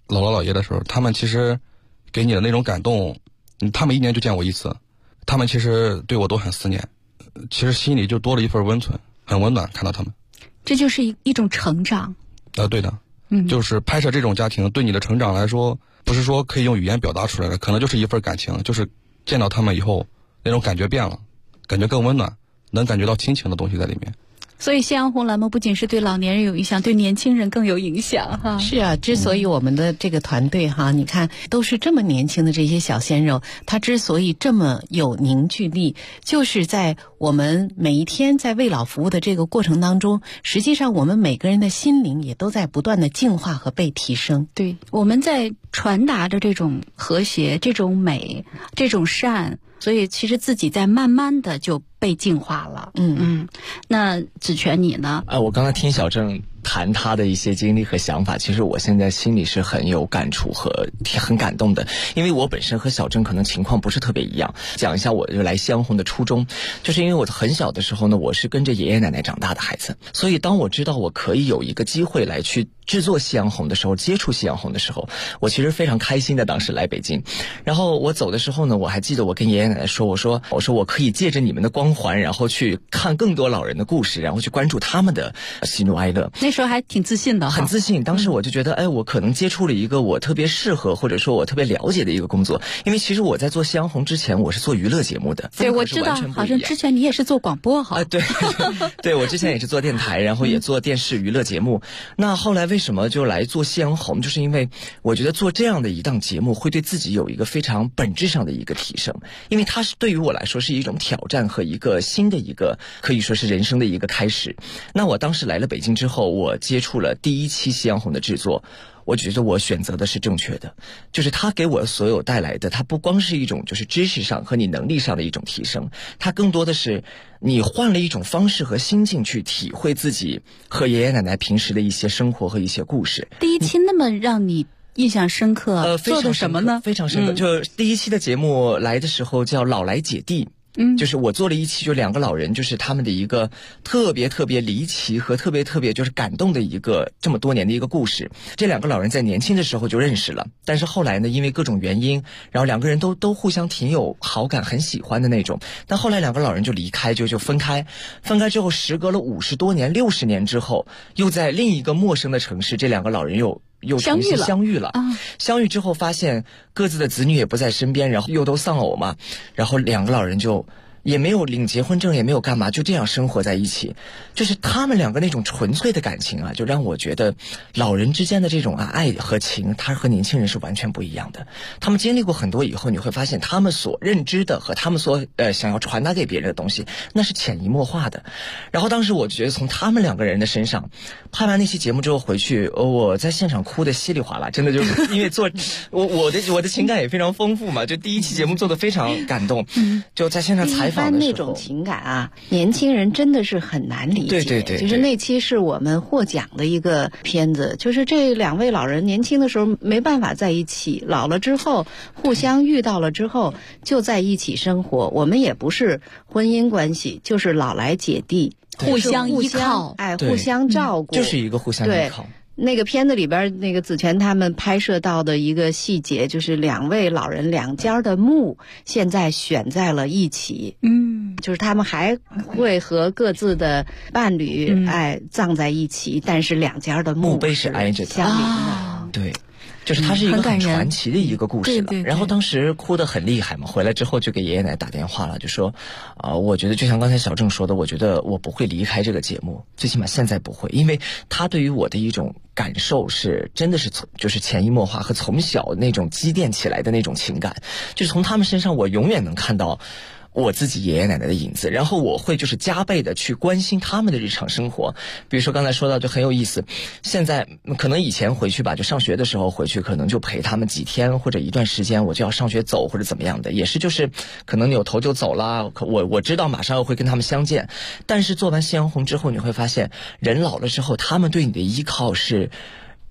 姥姥姥爷的时候，他们其实给你的那种感动，他们1年就见我1次，他们其实对我都很思念，其实心里就多了一份温存，很温暖。看到他们， 这就是一种成长。 对的，就是拍摄这种家庭对你的成长来说，不是说可以用语言表达出来的，可能就是一份感情，就是见到他们以后那种感觉变了，感觉更温暖，能感觉到亲情的东西在里面。 所以夕阳红栏目不仅是对老年人有影响，对年轻人更有影响哈。 是啊，之所以我们的这个团队哈，你看都是这么年轻的这些小鲜肉，他之所以这么有凝聚力，就是在我们每一天在为老服务的这个过程当中，实际上我们每个人的心灵也都在不断的净化和被提升。 对，我们在传达着这种和谐、这种美、这种善，所以其实自己在慢慢的就被净化了。那子权你呢？ 我刚才听小郑谈他的一些经历和想法，其实我现在心里是很有感触和很感动的，因为我本身和小郑可能情况不是特别一样。讲一下我就来夕阳红的初衷，就是因为我很小的时候呢，我是跟着爷爷奶奶长大的孩子，所以当我知道我可以有一个机会来去制作夕阳红的时候，接触夕阳红的时候，我其实非常开心的。当时来北京，然后我走的时候呢，我还记得我跟爷爷奶奶说，我说我可以借着你们的光环，然后去看更多老人的故事，然后去关注他们的喜怒哀乐。 那时候还挺自信的， 很自信。当时我就觉得，我可能接触了一个我特别适合或者说我特别了解的一个工作。因为其实我在做夕阳红之前，我是做娱乐节目的。 对，我知道，好像之前你也是做广播哈。 对，对，我之前也是做电台，然后也做电视娱乐节目。那后来为什么就来做夕阳红？就是因为我觉得做这样的一档节目会对自己有一个非常本质上的一个提升，因为它是对于我来说是一种挑战和一个新的一个可以说是人生的一个开始。那我当时来了北京之后，我接触了第1期夕阳红的制作，我觉得我选择的是正确的，就是它给我所有带来的，它不光是一种就是知识上和你能力上的一种提升，它更多的是你换了一种方式和心境去体会自己和爷爷奶奶平时的一些生活和一些故事。 第1期那么让你印象深刻，做的什么呢？ 非常深刻。就第1期的节目来的时候叫老来姐弟。就是我做了1期，就2个老人，就是他们的一个特别离奇和特别就是感动的一个这么多年的一个故事。这2个老人在年轻的时候就认识了，但是后来呢，因为各种原因，然后2个人都互相挺有好感，很喜欢的那种。但后来2个老人就离开，就分开之后，时隔了50多年，60年之后，又在另一个陌生的城市，这2个老人又重新相遇了。相遇之后发现各自的子女也不在身边，然后又都丧偶嘛，然后2个老人就也没有领结婚证，也没有干嘛，就这样生活在一起。就是他们2个那种纯粹的感情啊，就让我觉得老人之间的这种爱和情，他和年轻人是完全不一样的。他们经历过很多以后，你会发现他们所认知的和他们所想要传达给别人的东西，那是潜移默化的。然后当时我就觉得从他们2个人的身上，拍完那期节目之后回去，我在现场哭得稀里哗啦，真的就是因为做我的情感也非常丰富嘛，就第1期节目做得非常感动，就在现场采访。 一般那种情感啊，年轻人真的是很难理解。 对， 就是那期是我们获奖的一个片子，就是这2位老人年轻的时候没办法在一起，老了之后互相遇到了之后就在一起生活。我们也不是婚姻关系，就是老来姐弟， 互相依靠， 互相照顾， 就是一个互相依靠。 那个片子里边，那个子权他们拍摄到的一个细节，就是2位老人2家的墓现在选在了一起。就是他们还会和各自的伴侣葬在一起，但是2家的墓碑是挨着的， 相邻的。 对。就是它是一个很传奇的一个故事了。然后当时哭得很厉害嘛，回来之后就给爷爷奶奶打电话了，就说我觉得就像刚才小郑说的，我觉得我不会离开这个节目，最起码现在不会，因为他对于我的一种感受是真的是就是潜移默化和从小那种积淀起来的那种情感，就是从他们身上我永远能看到我自己爷爷奶奶的影子，然后我会就是加倍的去关心他们的日常生活。比如说刚才说到就很有意思，现在可能以前回去吧，就上学的时候回去可能就陪他们几天或者一段时间，我就要上学走或者怎么样的，也是就是可能扭头就走了，我知道马上要会跟他们相见。但是做完夕阳红之后，你会发现人老了之后，他们对你的依靠是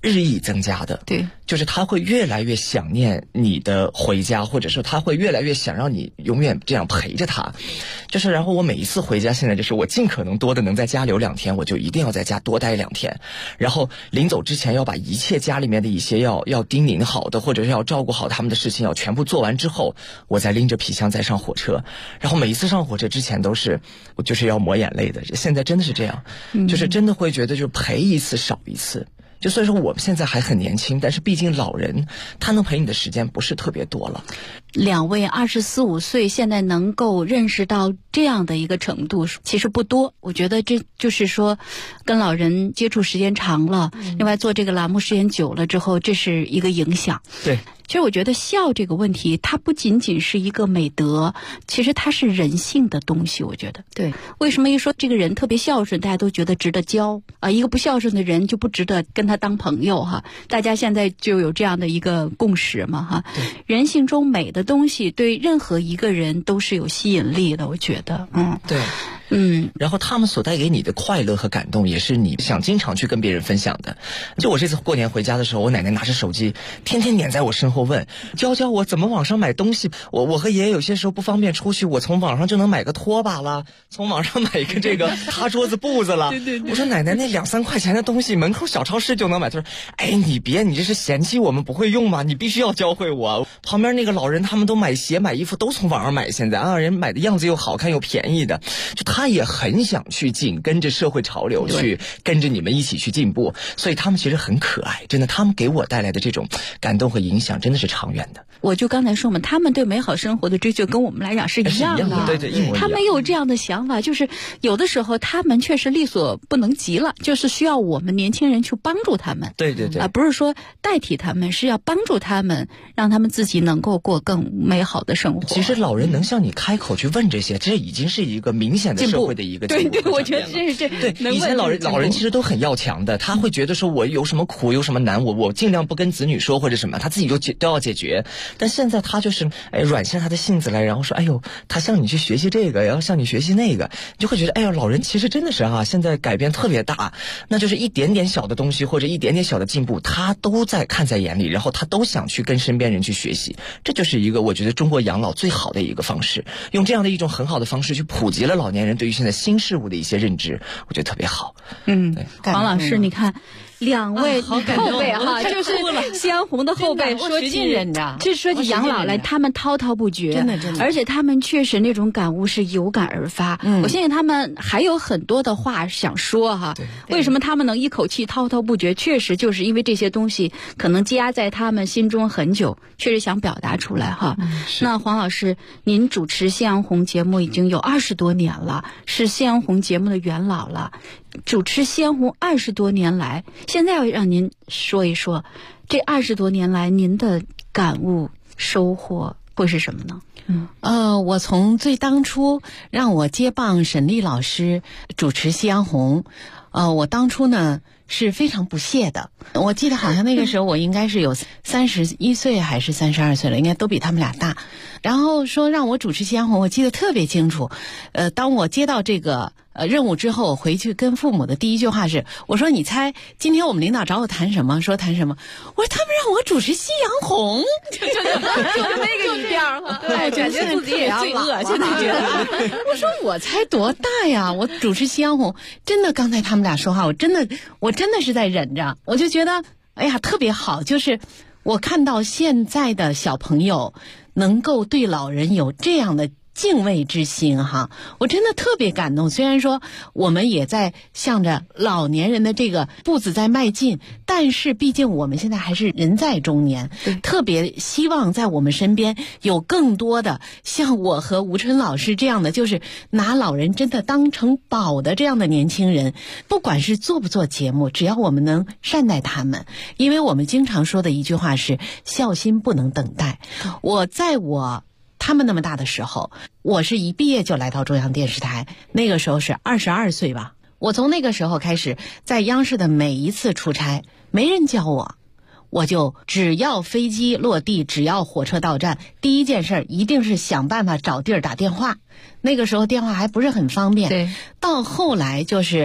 日益增加的。 对， 就是他会越来越想念你的回家，或者说他会越来越想让你永远这样陪着他。就是然后我每一次回家，现在就是我尽可能多的能在家留2天，我就一定要在家多待2天。然后临走之前要把一切家里面的一些要叮咛好的，或者是要照顾好他们的事情要全部做完之后，我再拎着皮箱再上火车。然后每一次上火车之前都是我就是要抹眼泪的。现在真的是这样，就是真的会觉得就陪一次少一次。就所以说我们现在还很年轻，但是毕竟老人他能陪你的时间不是特别多了。 2位24、25岁现在能够认识到这样的一个程度其实不多，我觉得这就是说跟老人接触时间长了，另外做这个栏目时间久了之后，这是一个影响。 对， 其实我觉得笑这个问题它不仅仅是一个美德，其实它是人性的东西。我觉得对， 为什么一说这个人特别孝顺大家都觉得值得交啊，一个不孝顺的人就不值得跟他当朋友哈，大家现在就有这样的一个共识嘛哈。人性中美的东西对任何一个人都是有吸引力的，我觉得对。然后他们所带给你的快乐和感动，也是你想经常去跟别人分享的。就我这次过年回家的时候，我奶奶拿着手机，天天撵在我身后问，教我怎么网上买东西。我和爷爷有些时候不方便出去，我从网上就能买个拖把了，从网上买一个这个擦桌子布子了。对。我说奶奶，那2-3块钱的东西，门口小超市就能买。他说，哎，你这是嫌弃我们不会用吗？你必须要教会我。旁边那个老人他们都买鞋买衣服都从网上买，现在人买的样子又好看又便宜的，就他也很想去紧跟着社会潮流，去跟着你们一起去进步，所以他们其实很可爱，真的，他们给我带来的这种感动和影响真的是长远的。 我就刚才说嘛，他们对美好生活的追求跟我们来讲是一样的， 对，一模一样。 他们有这样的想法，就是有的时候他们确实力所不能及了，就是需要我们年轻人去帮助他们。 对， 不是说代替他们，是要帮助他们，让他们自己能够过更美好的生活。 其实老人能向你开口去问这些，这已经是一个明显的社会的一个进步。 对，我觉得这是对。以前老人其实都很要强的，他会觉得说我有什么苦有什么难，我尽量不跟子女说或者什么，他自己都要解决。但现在他就是软下他的性子来，然后说他向你去学习这个，然后向你学习那个，你就会觉得老人其实真的是现在改变特别大，那就是一点点小的东西或者一点点小的进步，他都在看在眼里，然后他都想去跟身边人去学习。这就是一个我觉得中国养老最好的一个方式，用这样的一种很好的方式去普及了老年人对于现在新事物的一些认知，我觉得特别好。 黄老师，你看2位后辈就是西安红的后辈， 说起忍着， 这说起养老来，他们滔滔不绝， 真的， 而且他们确实那种感悟是有感而发。我相信他们还有很多的话想说哈。为什么他们能一口气滔滔不绝？确实就是因为这些东西可能积压在他们心中很久，确实想表达出来哈。那黄老师，您主持西安红节目已经有20多年了，是西安红节目的元老了。主持西安红20多年来，现在要让您说一说这20多年来您的感悟收获会是什么呢？ 我从最当初让我接棒沈丽老师主持西安红，我当初呢是非常不屑的。我记得好像那个时候我应该是有31岁还是32岁了，应该都比他们俩大。然后说让我主持西安红，我记得特别清楚。当我接到这个任务之后，我回去跟父母的第一句话是，我说你猜今天我们领导找我谈什么？说谈什么？我说他们让我主持夕阳红， 就是那个语调哈，对，感觉自己也罪恶，现在觉得。 我说我才多大呀，我主持夕阳红，真的刚才他们俩说话，我真的是在忍着，我就觉得特别好，就是我看到现在的小朋友能够对老人有这样的敬畏之心哈，我真的特别感动。虽然说我们也在向着老年人的这个步子在迈进，但是毕竟我们现在还是人在中年，特别希望在我们身边有更多的像我和吴春老师这样的，就是拿老人真的当成宝的这样的年轻人。不管是做不做节目，只要我们能善待他们，因为我们经常说的一句话是孝心不能等待。他们那么大的时候，我是一毕业就来到中央电视台，那个时候是22岁吧。我从那个时候开始，在央视的每一次出差，没人教我就只要飞机落地，只要火车到站，第一件事一定是想办法找地儿打电话。那个时候电话还不是很方便。 对， 到后来就是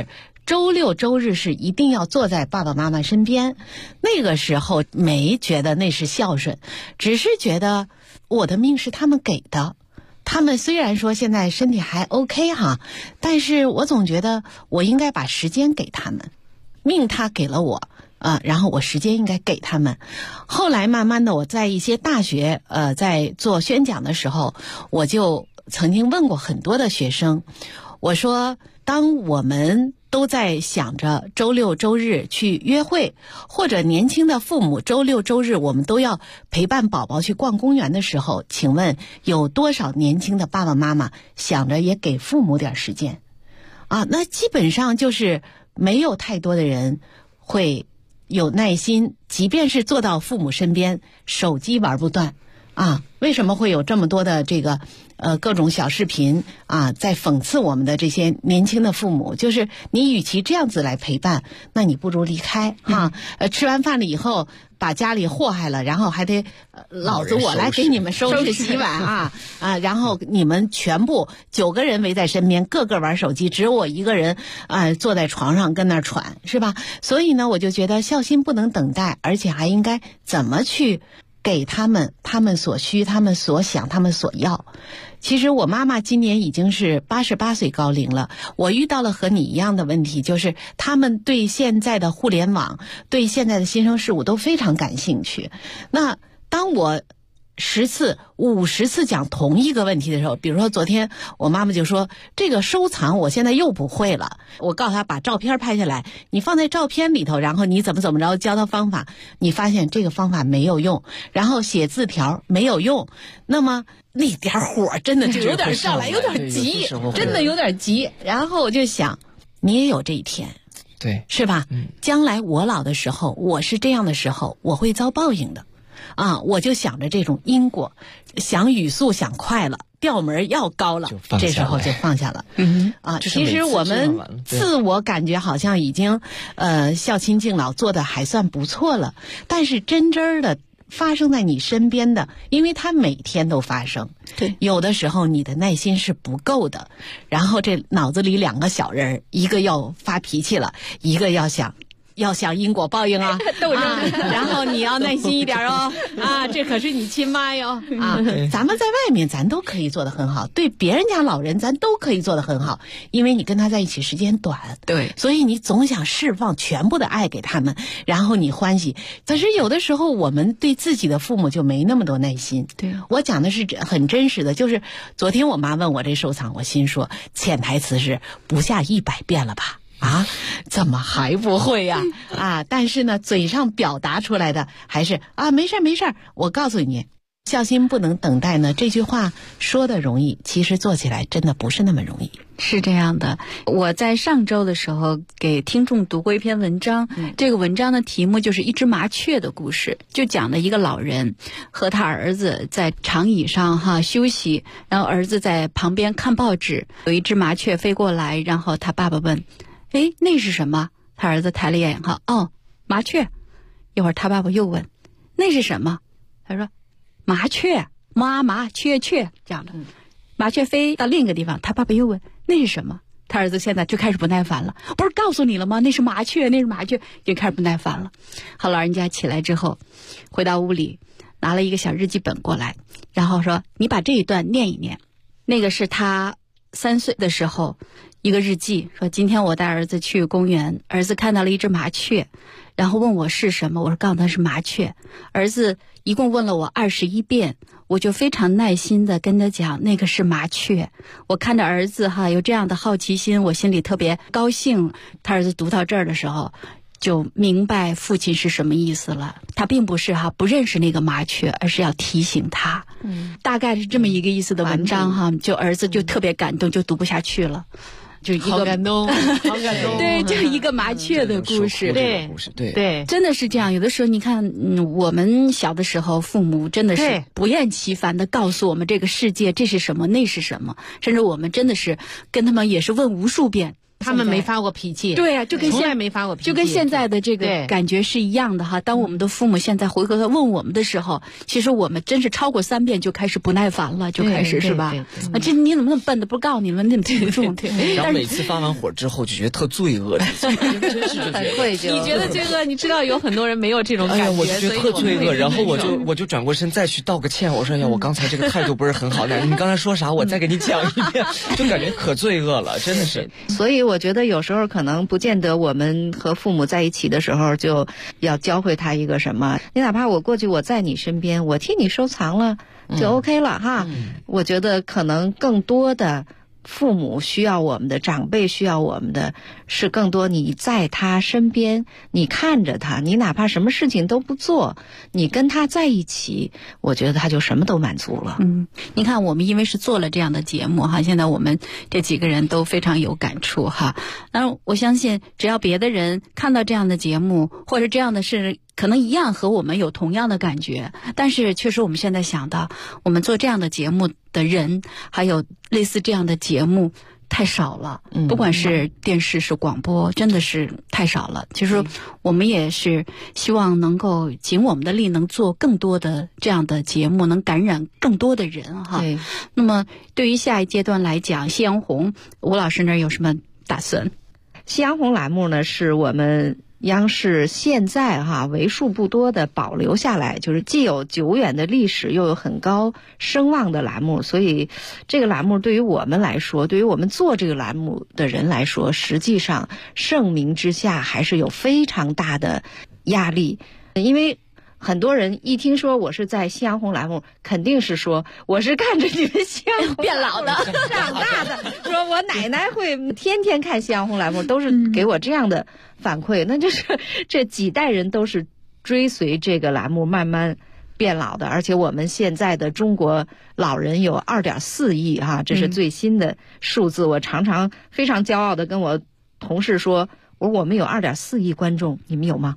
周六周日是一定要坐在爸爸妈妈身边。那个时候没觉得那是孝顺，只是觉得我的命是他们给的。他们虽然说现在身体还 OK 哈，但是我总觉得我应该把时间给他们。命他给了我然后我时间应该给他们。后来慢慢的我在一些大学在做宣讲的时候，我就曾经问过很多的学生，我说当我们都在想着周六周日去约会，或者年轻的父母周六周日我们都要陪伴宝宝去逛公园的时候，请问有多少年轻的爸爸妈妈想着也给父母点时间那基本上就是没有太多的人会有耐心，即便是坐到父母身边，手机玩不断为什么会有这么多的这个各种小视频在讽刺我们的这些年轻的父母？就是你与其这样子来陪伴，那你不如离开吃完饭了以后把家里祸害了，然后还得老子我来给你们收拾洗碗然后你们全部9个人围在身边，个个玩手机，只有我一个人坐在床上跟那儿喘，是吧？所以呢，我就觉得孝心不能等待，而且还应该怎么去给他们所需，他们所想，他们所要。其实我妈妈今年已经是88岁高龄了，我遇到了和你一样的问题，就是他们对现在的互联网，对现在的新生事物都非常感兴趣。那当我10次、50次讲同一个问题的时候，比如说昨天我妈妈就说这个收藏我现在又不会了，我告诉她把照片拍下来，你放在照片里头，然后你怎么着教她方法，你发现这个方法没有用，然后写字条没有用，那么那点火真的就有点上来，有点急，真的有点急。然后我就想你也有这一天， 对， 是吧？将来我老的时候，我是这样的时候，我会遭报应的我就想着这种因果，想语速想快了，调门要高了，这时候就放下了。其实我们自我感觉好像已经孝亲敬老做的还算不错了，但是真的发生在你身边的，因为它每天都发生，对，有的时候你的耐心是不够的，然后这脑子里2个小人，一个要发脾气了，一个要想因果报应然后你要耐心一点这可是你亲妈哟咱们在外面咱都可以做得很好，对别人家老人咱都可以做得很好，因为你跟他在一起时间短，对，所以你总想释放全部的爱给他们，然后你欢喜。可是有的时候我们对自己的父母就没那么多耐心。对，我讲的是很真实的，就是昨天我妈问我这收藏，我心说潜台词是不下100遍了吧怎么还不会呀但是呢嘴上表达出来的还是没事没事。我告诉你，孝心不能等待呢，这句话说的容易，其实做起来真的不是那么容易。 是这样的，我在上周的时候给听众读过一篇文章，这个文章的题目就是一只麻雀的故事，就讲的一个老人和他儿子在长椅上休息，然后儿子在旁边看报纸，有一只麻雀飞过来，然后他爸爸问那是什么？他儿子抬了眼麻雀。一会儿他爸爸又问那是什么？他说麻雀，麻雀这样的。麻雀飞到另一个地方，他爸爸又问那是什么？他儿子现在就开始不耐烦了，不是告诉你了吗？那是麻雀，那是麻雀，就开始不耐烦了。好，老人家起来之后回到屋里，拿了一个小日记本过来，然后说你把这一段念一念。那个是他3岁的时候一个日记，说今天我带儿子去公园，儿子看到了一只麻雀，然后问我是什么，我说告诉他是麻雀。儿子一共问了我21遍，我就非常耐心的跟他讲那个是麻雀。我看着儿子有这样的好奇心，我心里特别高兴。他儿子读到这儿的时候就明白父亲是什么意思了，他并不是不认识那个麻雀，而是要提醒他。大概是这么一个意思的文章就儿子就特别感动，就读不下去了。就一个好感动，好感动。 对，就是一个麻雀的故事。 对， 真的是这样。有的时候你看，我们小的时候，父母真的是不厌其烦的告诉我们这个世界这是什么，那是什么，甚至我们真的是跟他们也是问无数遍。 他们没发过脾气。 对呀， 从来没发过脾气， 就跟现在的这个感觉是一样的哈。当我们的父母现在回过头问我们的时候，其实我们真是超过3遍就开始不耐烦了，就开始是吧？这你怎么那么笨的？不告诉你们，你怎么记不住？ 然后每次发完火之后就觉得特罪恶，真是很愧疚。 你觉得罪恶？你知道有很多人没有这种感觉， 我就觉得特罪恶。然后我就转过身再去道个歉，我说呀，我刚才这个态度不是很好，你刚才说啥？我再给你讲一遍，就感觉可罪恶了，真的是。 所以我觉得有时候可能不见得我们和父母在一起的时候就要教会他一个什么，你哪怕我过去我在你身边，我替你收藏了就 OK 了哈。我觉得可能更多的父母需要我们的，长辈需要我们的是更多你在他身边，你看着他，你哪怕什么事情都不做，你跟他在一起，我觉得他就什么都满足了。 你看我们因为是做了这样的节目哈，现在我们这几个人都非常有感触哈。那我相信只要别的人看到这样的节目或者这样的事，可能一样和我们有同样的感觉，但是确实我们现在想到我们做这样的节目的人，还有类似这样的节目太少了，不管是电视是广播，真的是太少了。其实我们也是希望能够尽我们的力，能做更多的这样的节目，能感染更多的人哈。那么对于下一阶段来讲，夕阳红吴老师那儿有什么打算？ 夕阳红栏目呢，是我们央视现在为数不多的保留下来，就是既有久远的历史，又有很高声望的栏目。所以这个栏目对于我们来说，对于我们做这个栏目的人来说，实际上盛名之下还是有非常大的压力。因为很多人一听说我是在夕阳红栏目，肯定是说我是看着你们夕阳红变老的长大的，说我奶奶会天天看夕阳红栏目，都是给我这样的反馈。那就是这几代人都是追随这个栏目慢慢变老的。而且我们现在的中国老人有2.4亿这是最新的数字。我常常非常骄傲的跟我同事说，我们有2.4亿观众，你们有吗？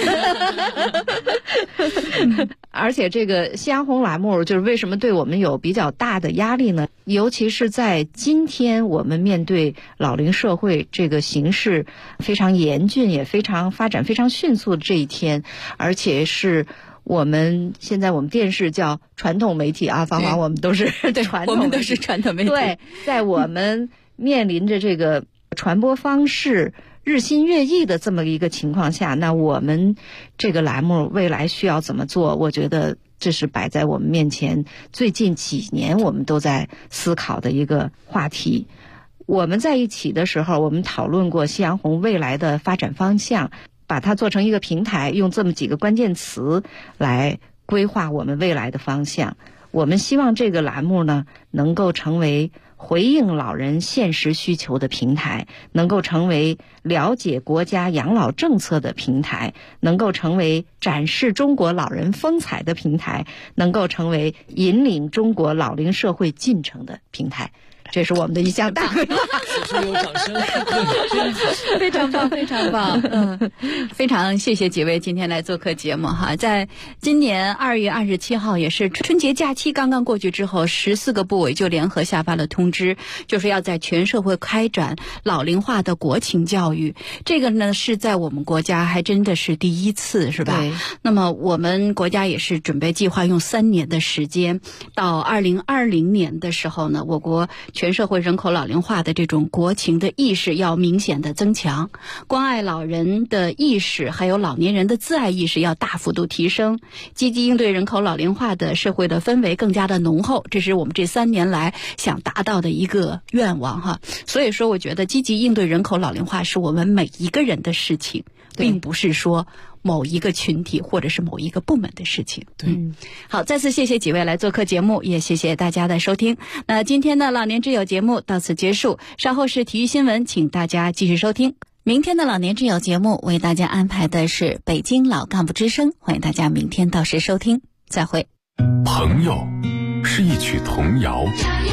而且这个夕阳红栏目就是为什么对我们有比较大的压力呢？尤其是在今天我们面对老龄社会这个形势非常严峻，也非常发展非常迅速的这一天，而且是我们现在我们电视叫传统媒体芳华我们都是传统媒体， 我们都是传统媒体。 对，在我们面临着这个传播方式日新月异的这么一个情况下，那我们这个栏目未来需要怎么做？我觉得这是摆在我们面前最近几年我们都在思考的一个话题。我们在一起的时候，我们讨论过夕阳红未来的发展方向，把它做成一个平台，用这么几个关键词来规划我们未来的方向。我们希望这个栏目呢，能够成为回应老人现实需求的平台，能够成为了解国家养老政策的平台，能够成为展示中国老人风采的平台，能够成为引领中国老龄社会进程的平台。这是我们的一项大规划。 此处有掌声， 非常棒，非常棒。非常谢谢几位今天来做客节目哈。在今年2月27号，也是春节假期刚刚过去之后，14个部委就联合下发了通知，就是要在全社会开展老龄化的国情教育。这个呢是在我们国家还真的是第一次，是吧？ 对。 那么我们国家也是准备计划用3年的时间，到2020年的时候呢，我国全社会人口老龄化的这种国情的意识要明显的增强，关爱老人的意识还有老年人的自爱意识要大幅度提升，积极应对人口老龄化的社会的氛围更加的浓厚，这是我们这3年来想达到的一个愿望哈。所以说我觉得积极应对人口老龄化是我们每一个人的事情，并不是说某一个群体或者是某一个部门的事情。 对， 好，再次谢谢几位来做客节目，也谢谢大家的收听。那今天的老年之友节目到此结束，稍后是体育新闻，请大家继续收听。明天的老年之友节目为大家安排的是北京老干部之声，欢迎大家明天到时收听，再会。 朋友是一曲童谣，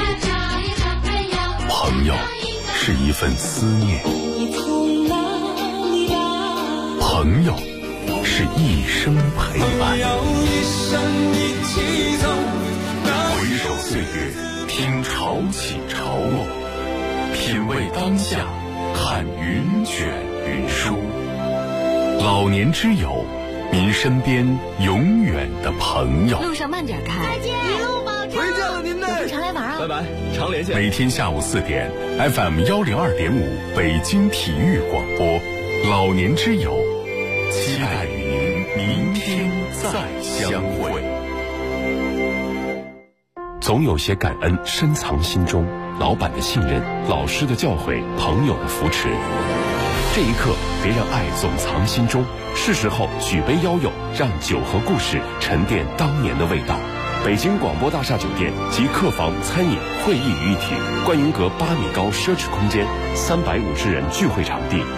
朋友是一份思念，朋友是一生陪伴。回首岁月，听潮起潮落，品味当下， 看云卷云舒。老年之友，您身边永远的朋友。 路上慢点开， 再见，一路保重。 回见了您呢， 常来玩啊！ 拜拜，常连线。 每天下午4点 ，FM 102.5北京体育广播，老年之友，期待与您明天再相会。总有些感恩深藏心中，老板的信任，老师的教诲，朋友的扶持。这一刻，别让爱总藏心中，是时候举杯邀友，让酒和故事沉淀当年的味道。北京广播大厦酒店集客房、餐饮、会议于一体，观云阁8米高奢侈空间，350人聚会场地。